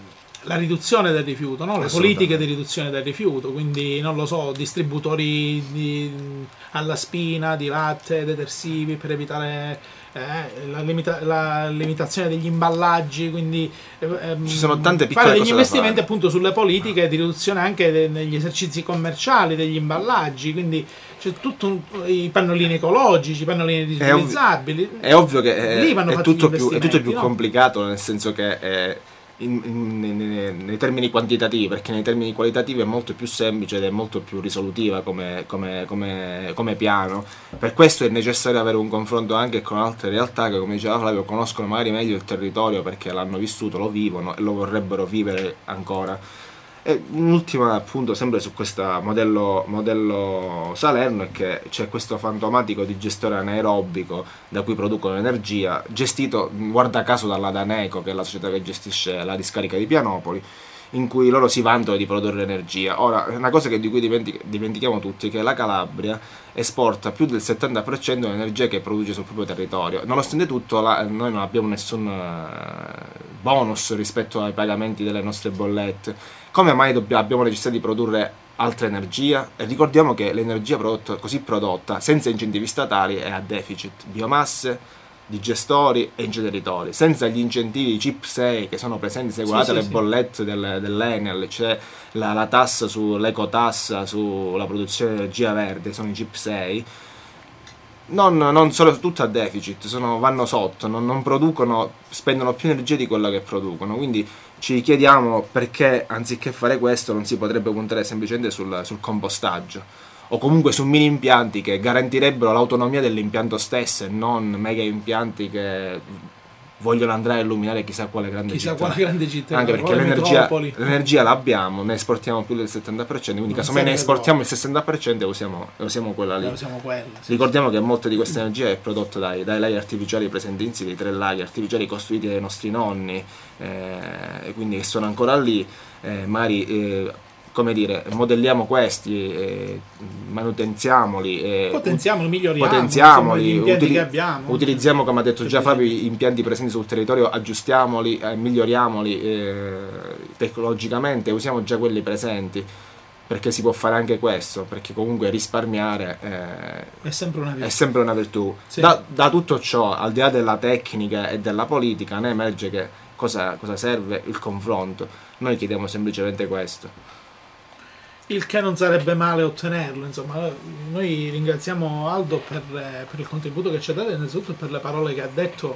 la riduzione del rifiuto, no? Le politiche di riduzione del rifiuto, quindi non lo so, distributori di, alla spina di latte, detersivi per evitare eh, la, limita- la limitazione degli imballaggi, quindi ehm, ci sono tante piccole fare degli cose da investimenti fare. appunto sulle politiche di riduzione anche de- negli esercizi commerciali degli imballaggi, quindi c'è tutto un, i pannolini ecologici, i pannolini È ovvio- riutilizzabili. È ovvio che è, Lì vanno è fatti tutto gli più, è tutto più investimenti, no? complicato, nel senso che è in, in, nei, nei termini quantitativi, perché nei termini qualitativi è molto più semplice ed è molto più risolutiva come, come, come, come piano. Per questo è necessario avere un confronto anche con altre realtà che, come diceva Flavio, conoscono magari meglio il territorio perché l'hanno vissuto, lo vivono e lo vorrebbero vivere ancora. E un ultimo appunto sempre su questo modello, modello Salerno è che c'è questo fantomatico di gestore anaerobico da cui producono energia, gestito guarda caso dalla Daneco, che è la società che gestisce la discarica di Pianopoli, in cui loro si vantano di produrre energia. Ora, una cosa che di cui dimentic- dimentichiamo tutti è che la Calabria esporta più del settanta per cento dell'energia che produce sul proprio territorio. Nonostante tutto, la, noi non abbiamo nessun uh, bonus rispetto ai pagamenti delle nostre bollette. Come mai dobbiamo, abbiamo necessità di produrre altra energia? E ricordiamo che l'energia prodotta, così prodotta, senza incentivi statali, è a deficit. Biomasse, di gestori e inceneritori, senza gli incentivi C I P sei che sono presenti, se guardate sì, le sì. bollette del, dell'Enel, c'è la, la tassa sull'ecotassa sulla produzione di energia verde, sono i C I P sei, non, non sono tutto a deficit, sono, vanno sotto, non, non producono, spendono più energia di quello che producono, quindi ci chiediamo perché anziché fare questo non si potrebbe puntare semplicemente sul, sul compostaggio, o comunque su mini impianti che garantirebbero l'autonomia dell'impianto stesso e non mega impianti che vogliono andare a illuminare chissà quale grande Chissà città. quale grande città, Anche perché quale l'energia, metropoli. l'energia l'abbiamo, ne esportiamo più del settanta per cento, quindi Non casomai ne serve esportiamo troppo. il sessanta per cento e usiamo, e usiamo quella lì. Noi siamo quella, sì. Ricordiamo che molta di questa energia è prodotta dai, dai laghi artificiali presenti in Sicilia, i tre laghi artificiali costruiti dai nostri nonni, eh, e quindi che sono ancora lì, eh, magari eh, come dire, modelliamo questi, eh, manutenziamoli, eh, Potenziamoli, miglioriamo potenziamoli, insomma, gli impianti utili- che abbiamo. utilizziamo, come ha detto già Che Fabio, gli impianti presenti sul territorio, aggiustiamoli, eh, miglioriamoli eh, tecnologicamente, usiamo già quelli presenti, perché si può fare anche questo, perché comunque risparmiare eh, È sempre una è virtù. sempre una virtù. Sì. Da, da tutto ciò, al di là della tecnica e della politica, ne emerge che cosa, cosa serve il confronto. Noi chiediamo semplicemente questo. Il che non sarebbe male ottenerlo, insomma. Noi ringraziamo Aldo per, eh, per il contributo che ci ha dato e innanzitutto per le parole che ha detto,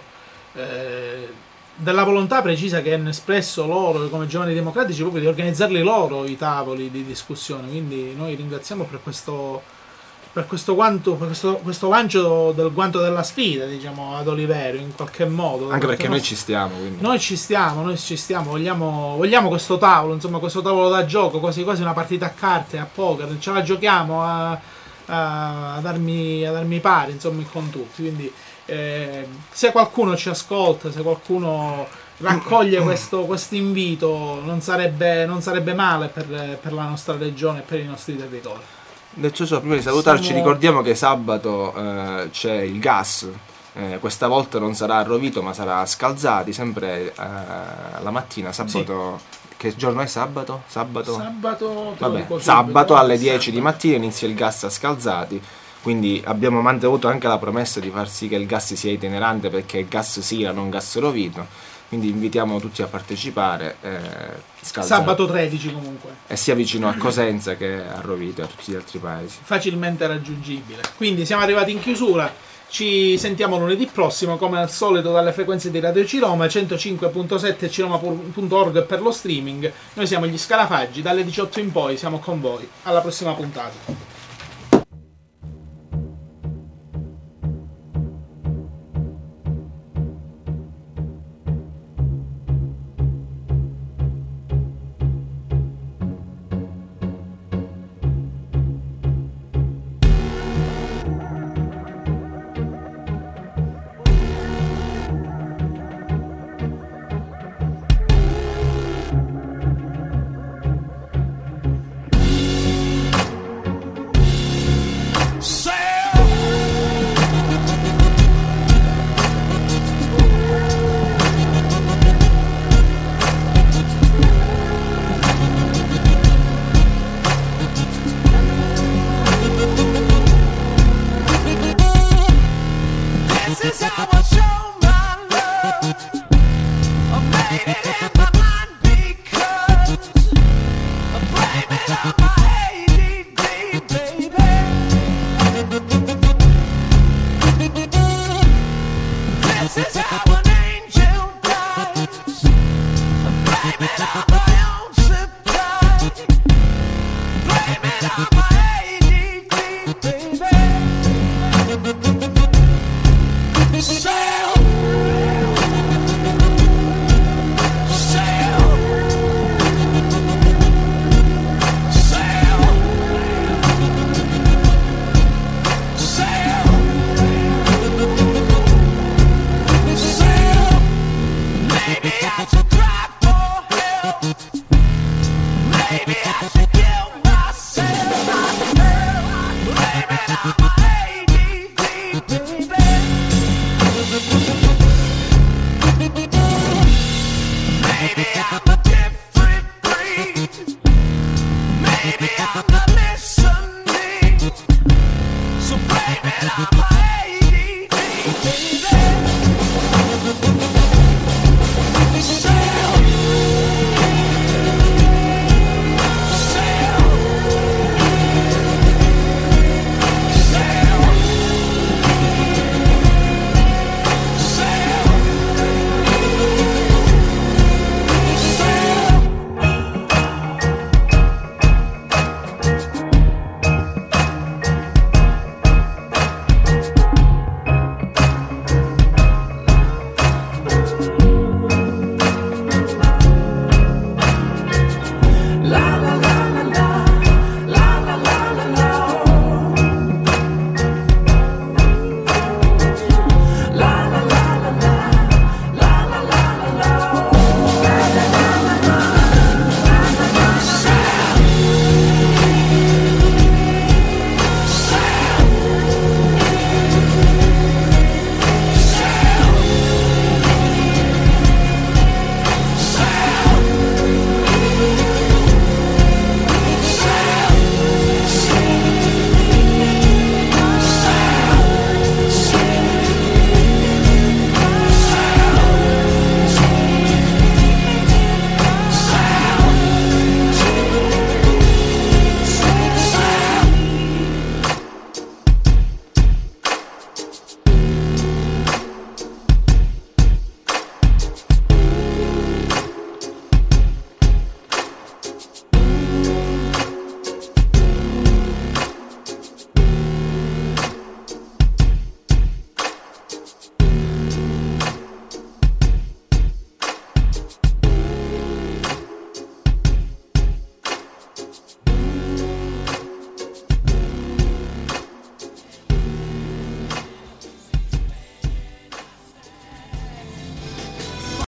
eh, della volontà precisa che hanno espresso loro come giovani democratici proprio di organizzarli loro i tavoli di discussione. Quindi noi ringraziamo per questo per questo, guanto, per questo, questo lancio del guanto della sfida, diciamo, ad Oliverio in qualche modo. Anche perché noi nos- ci stiamo, quindi. Noi ci stiamo, noi ci stiamo, vogliamo, vogliamo questo tavolo, insomma questo tavolo da gioco, quasi quasi una partita a carte, a poker, ce la giochiamo a, a, ad, armi, ad armi pari, insomma con tutti, quindi eh, se qualcuno ci ascolta, se qualcuno raccoglie questo invito non sarebbe, non sarebbe male per, per la nostra regione e per i nostri territori. Detto ciò, prima di salutarci, Siamo- ricordiamo che sabato eh, c'è il gas. Eh, questa volta non sarà a Rovito, ma sarà a Scalzati, sempre eh, la mattina, sabato. Che giorno è sabato? Sabato? Sabato, te lo Vabbè, dico sabato subito, alle dieci di sabato. mattina inizia il gas a Scalzati. Quindi abbiamo mantenuto anche la promessa di far sì che il gas sia itinerante, perché è gas Sira, non gas Rovito. Quindi invitiamo tutti a partecipare. Eh, Scalzati. Sabato tredici comunque. E sia vicino a Cosenza che a Rovito e a tutti gli altri paesi. Facilmente raggiungibile. Quindi siamo arrivati in chiusura. Ci sentiamo lunedì prossimo, come al solito, dalle frequenze di Radio Ciroma, centocinque virgola sette e ciroma punto org per lo streaming. Noi siamo gli Scalafaggi, dalle diciotto in poi siamo con voi. Alla prossima puntata. This is how I show my love. I made it in my mind because I blame it on my A D D, baby. This is how an angel dies. I blame it on my own supply. Blame it on my A D D, baby. Sail, sail, sail, sail, sail. Maybe I should cry for help. Maybe I should kill myself. Blame it on my A D D, baby. Maybe I'm